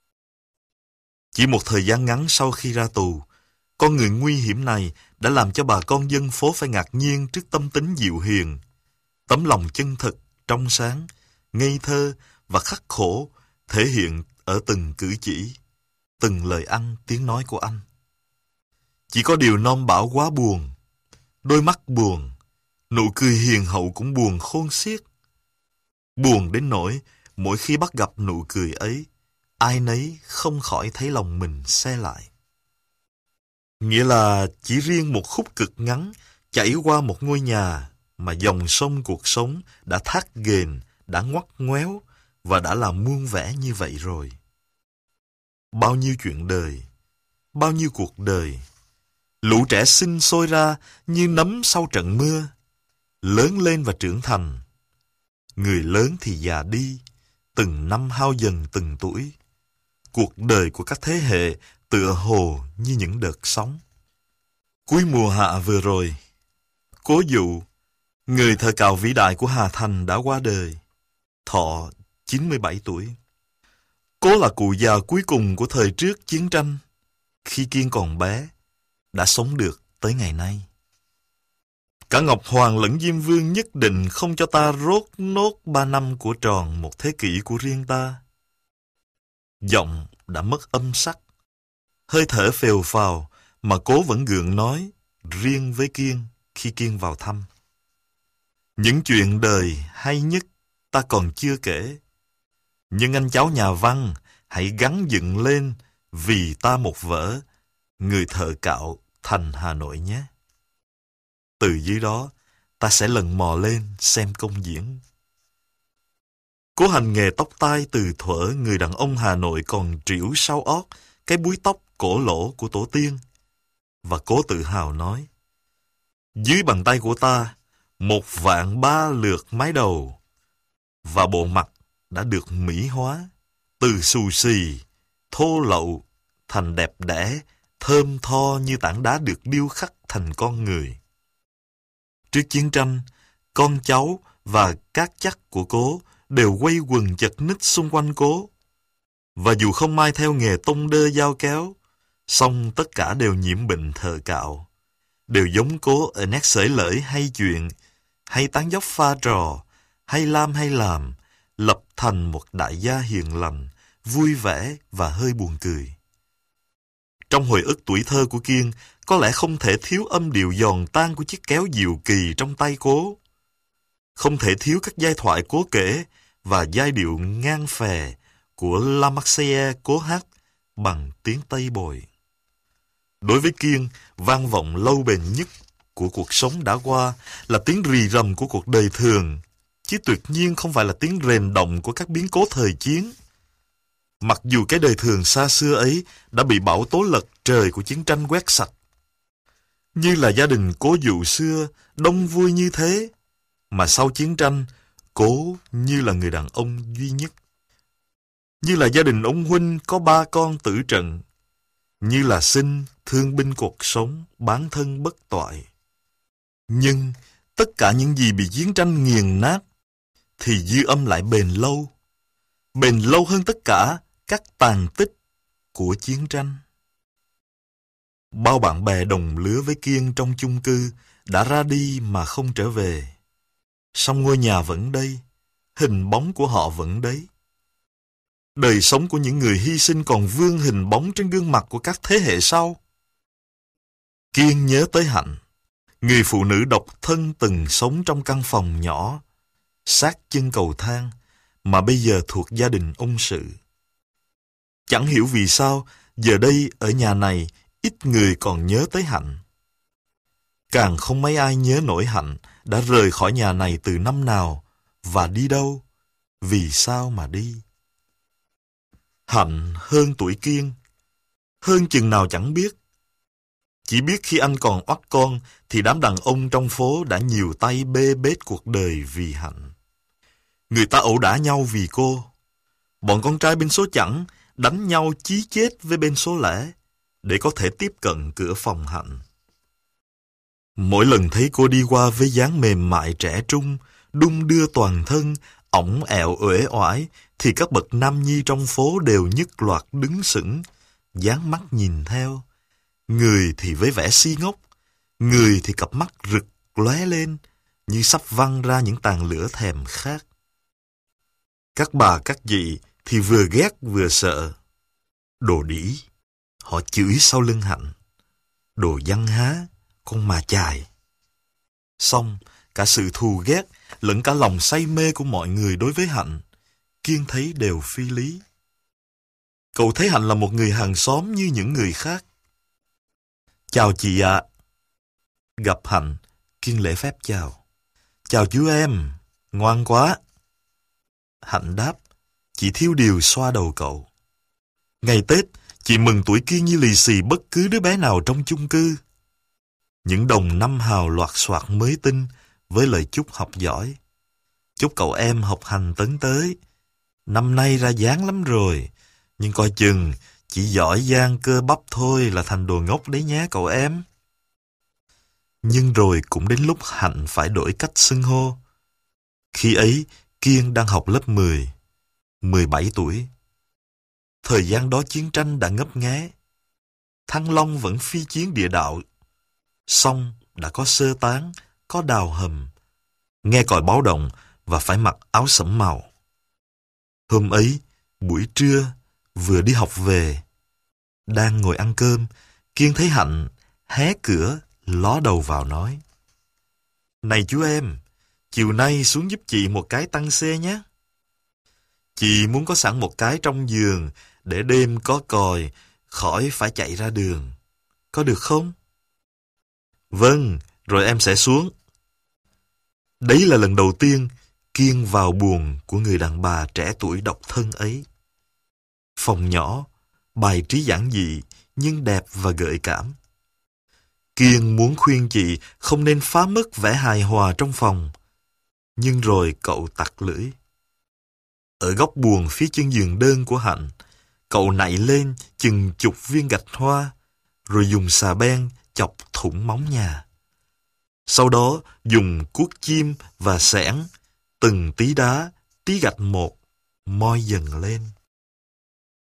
Chỉ một thời gian ngắn sau khi ra tù, con người nguy hiểm này đã làm cho bà con dân phố phải ngạc nhiên trước tâm tính dịu hiền, tấm lòng chân thực, trong sáng, ngây thơ và khắc khổ thể hiện ở từng cử chỉ, từng lời ăn, tiếng nói của anh. Chỉ có điều Nom Bảo quá buồn, đôi mắt buồn, nụ cười hiền hậu cũng buồn khôn xiết. Buồn đến nỗi mỗi khi bắt gặp nụ cười ấy, ai nấy không khỏi thấy lòng mình se lại. Nghĩa là chỉ riêng một khúc cực ngắn chảy qua một ngôi nhà mà dòng sông cuộc sống đã thác ghềnh, đã ngoắt ngoéo và đã làm muôn vẻ như vậy rồi. Bao nhiêu chuyện đời, bao nhiêu cuộc đời, lũ trẻ sinh sôi ra như nấm sau trận mưa, lớn lên và trưởng thành. Người lớn thì già đi, từng năm hao dần từng tuổi. Cuộc đời của các thế hệ tựa hồ như những đợt sóng. Cuối mùa hạ vừa rồi, Cố Dụ, người thợ cạo vĩ đại của Hà Thành đã qua đời, thọ chín mươi bảy tuổi. Cố là cụ già cuối cùng của thời trước chiến tranh, khi Kiên còn bé, đã sống được tới ngày nay. Cả Ngọc Hoàng lẫn Diêm Vương nhất định không cho ta rốt nốt ba năm của tròn một thế kỷ của riêng ta. Giọng đã mất âm sắc, hơi thở phèo phào mà Cố vẫn gượng nói riêng với Kiên khi Kiên vào thăm. Những chuyện đời hay nhất ta còn chưa kể, nhưng anh cháu nhà văn hãy gắng dựng lên vì ta một vở Người thợ cạo thành Hà Nội nhé. Từ dưới đó ta sẽ lần mò lên xem công diễn. Cố hành nghề tóc tai từ thuở người đàn ông Hà Nội còn trĩu sau ót cái búi tóc cổ lỗ của tổ tiên. Và Cố tự hào nói, dưới bàn tay của ta, một vạn ba lượt mái đầu, và bộ mặt đã được mỹ hóa, từ xù xì, thô lậu, thành đẹp đẽ, thơm tho như tảng đá được điêu khắc thành con người. Trước chiến tranh, con cháu và các chắc của Cố đều quây quần chật ních xung quanh Cố. Và dù không mai theo nghề tông đơ dao kéo, song tất cả đều nhiễm bệnh thợ cạo, đều giống cố ở nét xởi lởi hay chuyện, hay tán dóc pha trò, hay lam hay làm, lập thành một đại gia hiền lành, vui vẻ và hơi buồn cười. Trong hồi ức tuổi thơ của Kiên, có lẽ không thể thiếu âm điệu giòn tan của chiếc kéo diệu kỳ trong tay cố. Không thể thiếu các giai thoại cố kể và giai điệu ngang phè của La Marseillaise cố hát bằng tiếng Tây Bồi. Đối với Kiên, vang vọng lâu bền nhất của cuộc sống đã qua là tiếng rì rầm của cuộc đời thường, chứ tuyệt nhiên không phải là tiếng rền động của các biến cố thời chiến. Mặc dù cái đời thường xa xưa ấy đã bị bão tố lật trời của chiến tranh quét sạch. Như là gia đình cố dụ xưa, đông vui như thế, mà sau chiến tranh, cố như là người đàn ông duy nhất. Như là gia đình ông huynh có ba con tử trận, như là sinh thương binh cuộc sống, bán thân bất toại. Nhưng tất cả những gì bị chiến tranh nghiền nát, thì dư âm lại bền lâu, bền lâu hơn tất cả các tàn tích của chiến tranh. Bao bạn bè đồng lứa với Kiên trong chung cư đã ra đi mà không trở về. Song ngôi nhà vẫn đây, hình bóng của họ vẫn đấy. Đời sống của những người hy sinh còn vương hình bóng trên gương mặt của các thế hệ sau. Kiên nhớ tới Hạnh, người phụ nữ độc thân từng sống trong căn phòng nhỏ, sát chân cầu thang, mà bây giờ thuộc gia đình ông Sự. Chẳng hiểu vì sao, giờ đây ở nhà này, ít người còn nhớ tới Hạnh. Càng không mấy ai nhớ nổi Hạnh đã rời khỏi nhà này từ năm nào, và đi đâu, vì sao mà đi. Hạnh hơn tuổi Kiên, hơn chừng nào chẳng biết. Chỉ biết khi anh còn oắt con, thì đám đàn ông trong phố đã nhiều tay bê bết cuộc đời vì Hạnh. Người ta ẩu đả nhau vì cô. Bọn con trai bên số chẵn đánh nhau chí chết với bên số lẻ, để có thể tiếp cận cửa phòng Hạnh. Mỗi lần thấy cô đi qua với dáng mềm mại trẻ trung, đung đưa toàn thân, ỏng ẹo uể oải, thì các bậc nam nhi trong phố đều nhất loạt đứng sững, dán mắt nhìn theo. Người thì với vẻ si ngốc, người thì cặp mắt rực lóe lên, như sắp văng ra những tàn lửa thèm khát. Các bà các dì thì vừa ghét vừa sợ. Đồ đĩ, họ chửi sau lưng Hạnh. Đồ văn há, con mà chài. Xong, cả sự thù ghét lẫn cả lòng say mê của mọi người đối với Hạnh, Kiên thấy đều phi lý. Cậu thấy Hạnh là một người hàng xóm như những người khác. Chào chị ạ. Gặp Hạnh, Kiên lễ phép chào. Chào chú em, ngoan quá. Hạnh đáp, chị thiếu điều xoa đầu cậu. Ngày Tết, chị mừng tuổi Kiên như lì xì bất cứ đứa bé nào trong chung cư. Những đồng năm hào loạt soạt mới tinh với lời chúc học giỏi. Chúc cậu em học hành tấn tới. Năm nay ra dáng lắm rồi, nhưng coi chừng chỉ giỏi giang cơ bắp thôi là thành đồ ngốc đấy nhé cậu em. Nhưng rồi cũng đến lúc Hạnh phải đổi cách xưng hô. Khi ấy, Kiên đang học lớp mười, mười bảy tuổi. Thời gian đó chiến tranh đã ngấp nghé. Thăng Long vẫn phi chiến địa đạo. Xong đã có sơ tán, có đào hầm, nghe còi báo động và phải mặc áo sẫm màu. Hôm ấy, buổi trưa, vừa đi học về, đang ngồi ăn cơm, Kiên thấy Hạnh hé cửa, ló đầu vào nói: Này chú em, chiều nay xuống giúp chị một cái tăng xe nhé. Chị muốn có sẵn một cái trong giường, để đêm có còi, khỏi phải chạy ra đường. Có được không? Vâng, rồi em sẽ xuống. Đấy là lần đầu tiên Kiên vào buồng của người đàn bà trẻ tuổi độc thân ấy. Phòng nhỏ, bài trí giản dị, nhưng đẹp và gợi cảm. Kiên muốn khuyên chị không nên phá mất vẻ hài hòa trong phòng. Nhưng rồi cậu tặc lưỡi. Ở góc buồng phía chân giường đơn của Hạnh, cậu nạy lên chừng chục viên gạch hoa, rồi dùng xà beng chọc thủng móng nhà. Sau đó dùng cuốc chim và xẻng, từng tí đá, tí gạch một, moi dần lên.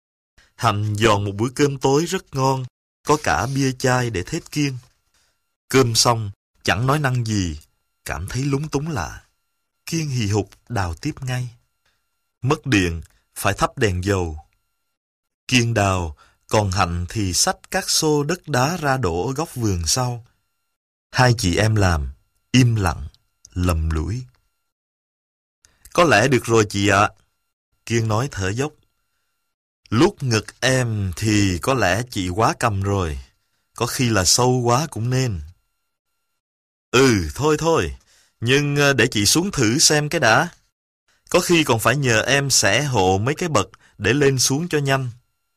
Hạnh dọn một bữa cơm tối rất ngon, có cả bia chai để thết Kiên. Cơm xong, chẳng nói năng gì, cảm thấy lúng túng lạ. Kiên hì hục đào tiếp ngay. Mất điện, phải thắp đèn dầu. Kiên đào, còn Hạnh thì xách các xô đất đá ra đổ ở góc vườn sau. Hai chị em làm, im lặng, lầm lũi. Có lẽ được rồi chị ạ. Kiên nói thở dốc. Lúc ngực em thì có lẽ chị quá cầm rồi. Có khi là sâu quá cũng nên. Ừ, thôi thôi. Nhưng để chị xuống thử xem cái đã. Có khi còn phải nhờ em xẻ hộ mấy cái bậc để lên xuống cho nhanh.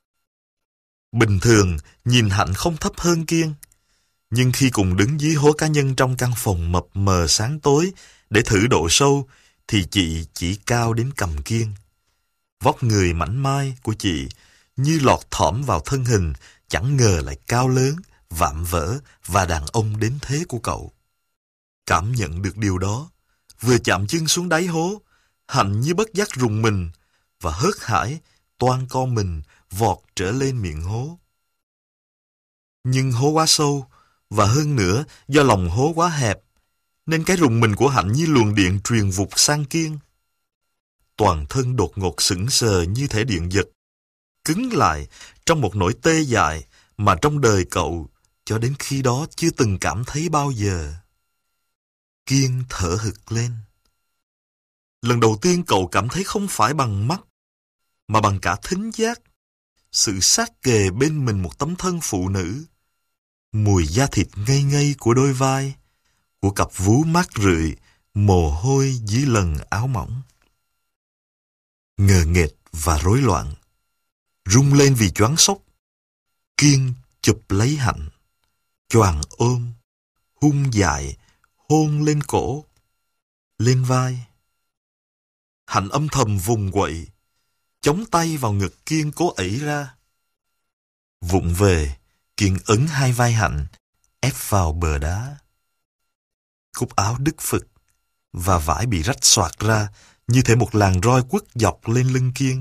Bình thường, nhìn Hạnh không thấp hơn Kiên. Nhưng khi cùng đứng dưới hố cá nhân trong căn phòng mập mờ sáng tối để thử độ sâu, thì chị chỉ cao đến cầm Kiên. Vóc người mảnh mai của chị như lọt thỏm vào thân hình, chẳng ngờ lại cao lớn, vạm vỡ và đàn ông đến thế của cậu. Cảm nhận được điều đó, vừa chạm chân xuống đáy hố, Hạnh như bất giác rùng mình và hớt hải toan con mình vọt trở lên miệng hố. Nhưng hố quá sâu, và hơn nữa do lòng hố quá hẹp, nên cái rùng mình của Hạnh như luồng điện truyền vụt sang Kiên. Toàn thân đột ngột sững sờ như thể điện giật, cứng lại trong một nỗi tê dại mà trong đời cậu cho đến khi đó chưa từng cảm thấy bao giờ. Kiên thở hực lên. Lần đầu tiên cậu cảm thấy không phải bằng mắt, mà bằng cả thính giác. Sự sát kề bên mình một tấm thân phụ nữ, mùi da thịt ngây ngây của đôi vai, của cặp vú mát rượi, mồ hôi dưới lần áo mỏng. Ngờ nghệch và rối loạn, rung lên vì choáng sốc, Kiên chụp lấy Hạnh, choàng ôm, hung dại, hôn lên cổ, lên vai. Hạnh âm thầm vùng quậy, chống tay vào ngực Kiên cố ẩy ra. Vụng về, Kiên ấn hai vai Hạnh, ép vào bờ đá. Cúc áo đứt phực, và vải bị rách xoạc ra, như thể một làn roi quất dọc lên lưng Kiên.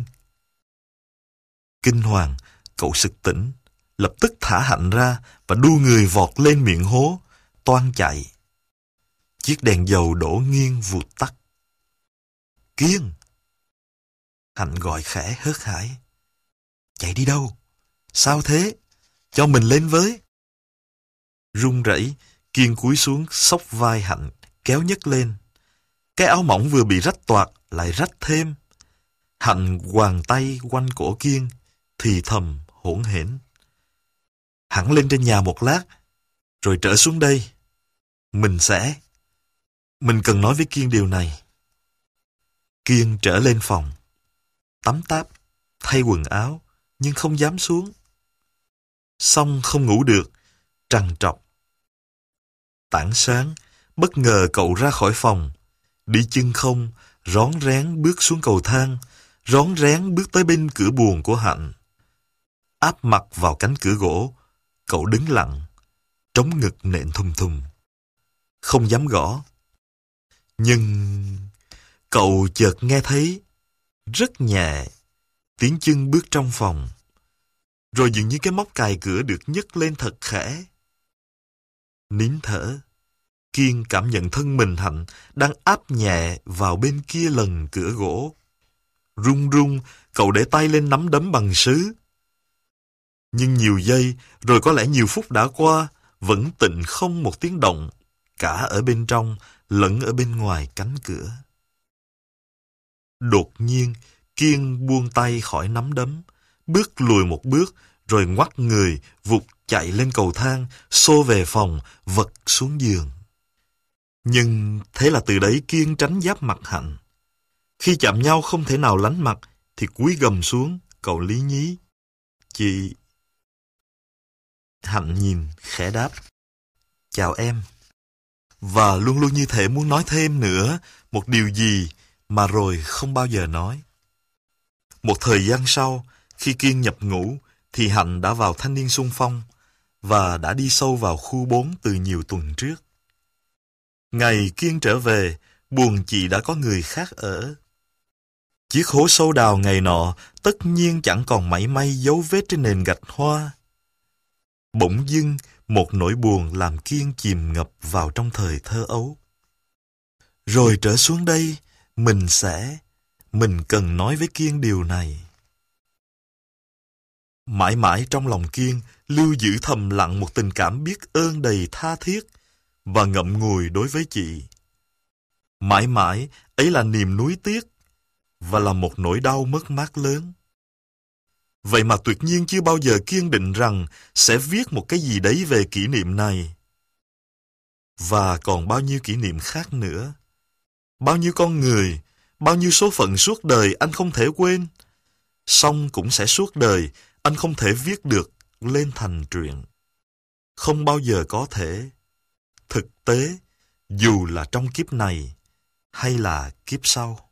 Kinh hoàng, cậu sực tỉnh, lập tức thả Hạnh ra và đu người vọt lên miệng hố, toan chạy. Chiếc đèn dầu đổ nghiêng vụt tắt. Kiên! Hạnh gọi khẽ hớt hải. Chạy đi đâu? Sao thế? Cho mình lên với. Run rẩy, Kiên cúi xuống xốc vai Hạnh, kéo nhấc lên. Cái áo mỏng vừa bị rách toạc lại rách thêm. Hạnh quàng tay quanh cổ Kiên, thì thầm hỗn hển. Hẳn lên trên nhà một lát, rồi trở xuống đây. Mình sẽ... Mình cần nói với Kiên điều này. Kiên trở lên phòng, tắm táp, thay quần áo, nhưng không dám xuống. Xong không ngủ được, trằn trọc. Tảng sáng, bất ngờ cậu ra khỏi phòng, đi chân không, rón rén bước xuống cầu thang, rón rén bước tới bên cửa buồng của Hạnh. Áp mặt vào cánh cửa gỗ, cậu đứng lặng, trống ngực nện thùng thùng. Không dám gõ. Nhưng cậu chợt nghe thấy rất nhẹ tiếng chân bước trong phòng, rồi dường như cái móc cài cửa được nhấc lên thật khẽ. Nín thở, Kiên cảm nhận thân mình Hạnh đang áp nhẹ vào bên kia lần cửa gỗ. Run run, cậu để tay lên nắm đấm bằng sứ. Nhưng nhiều giây, rồi có lẽ nhiều phút đã qua, vẫn tịnh không một tiếng động, cả ở bên trong lẫn ở bên ngoài cánh cửa. Đột nhiên, Kiên buông tay khỏi nắm đấm, bước lùi một bước, rồi ngoắt người, vụt chạy lên cầu thang, xô về phòng, vật xuống giường. Nhưng thế là từ đấy Kiên tránh giáp mặt Hạnh. Khi chạm nhau không thể nào lánh mặt, thì cúi gầm xuống, cậu lý nhí. Chị... Hạnh nhìn, khẽ đáp. Chào em. Và luôn luôn như thể muốn nói thêm nữa, một điều gì mà rồi không bao giờ nói. Một thời gian sau, khi Kiên nhập ngũ, thì Hạnh đã vào thanh niên xung phong và đã đi sâu vào khu bốn từ nhiều tuần trước. Ngày Kiên trở về, buồng chị đã có người khác ở. Chiếc hố sâu đào ngày nọ tất nhiên chẳng còn mảy may dấu vết trên nền gạch hoa. Bỗng dưng, một nỗi buồn làm Kiên chìm ngập vào trong thời thơ ấu. Rồi trở xuống đây, mình sẽ, mình cần nói với Kiên điều này. Mãi mãi trong lòng Kiên lưu giữ thầm lặng một tình cảm biết ơn đầy tha thiết và ngậm ngùi đối với chị. Mãi mãi ấy là niềm nuối tiếc và là một nỗi đau mất mát lớn. Vậy mà tuyệt nhiên chưa bao giờ Kiên định rằng sẽ viết một cái gì đấy về kỷ niệm này. Và còn bao nhiêu kỷ niệm khác nữa. Bao nhiêu con người, bao nhiêu số phận suốt đời anh không thể quên. Song cũng sẽ suốt đời anh không thể viết được lên thành truyện. Không bao giờ có thể. Thực tế, dù là trong kiếp này hay là kiếp sau.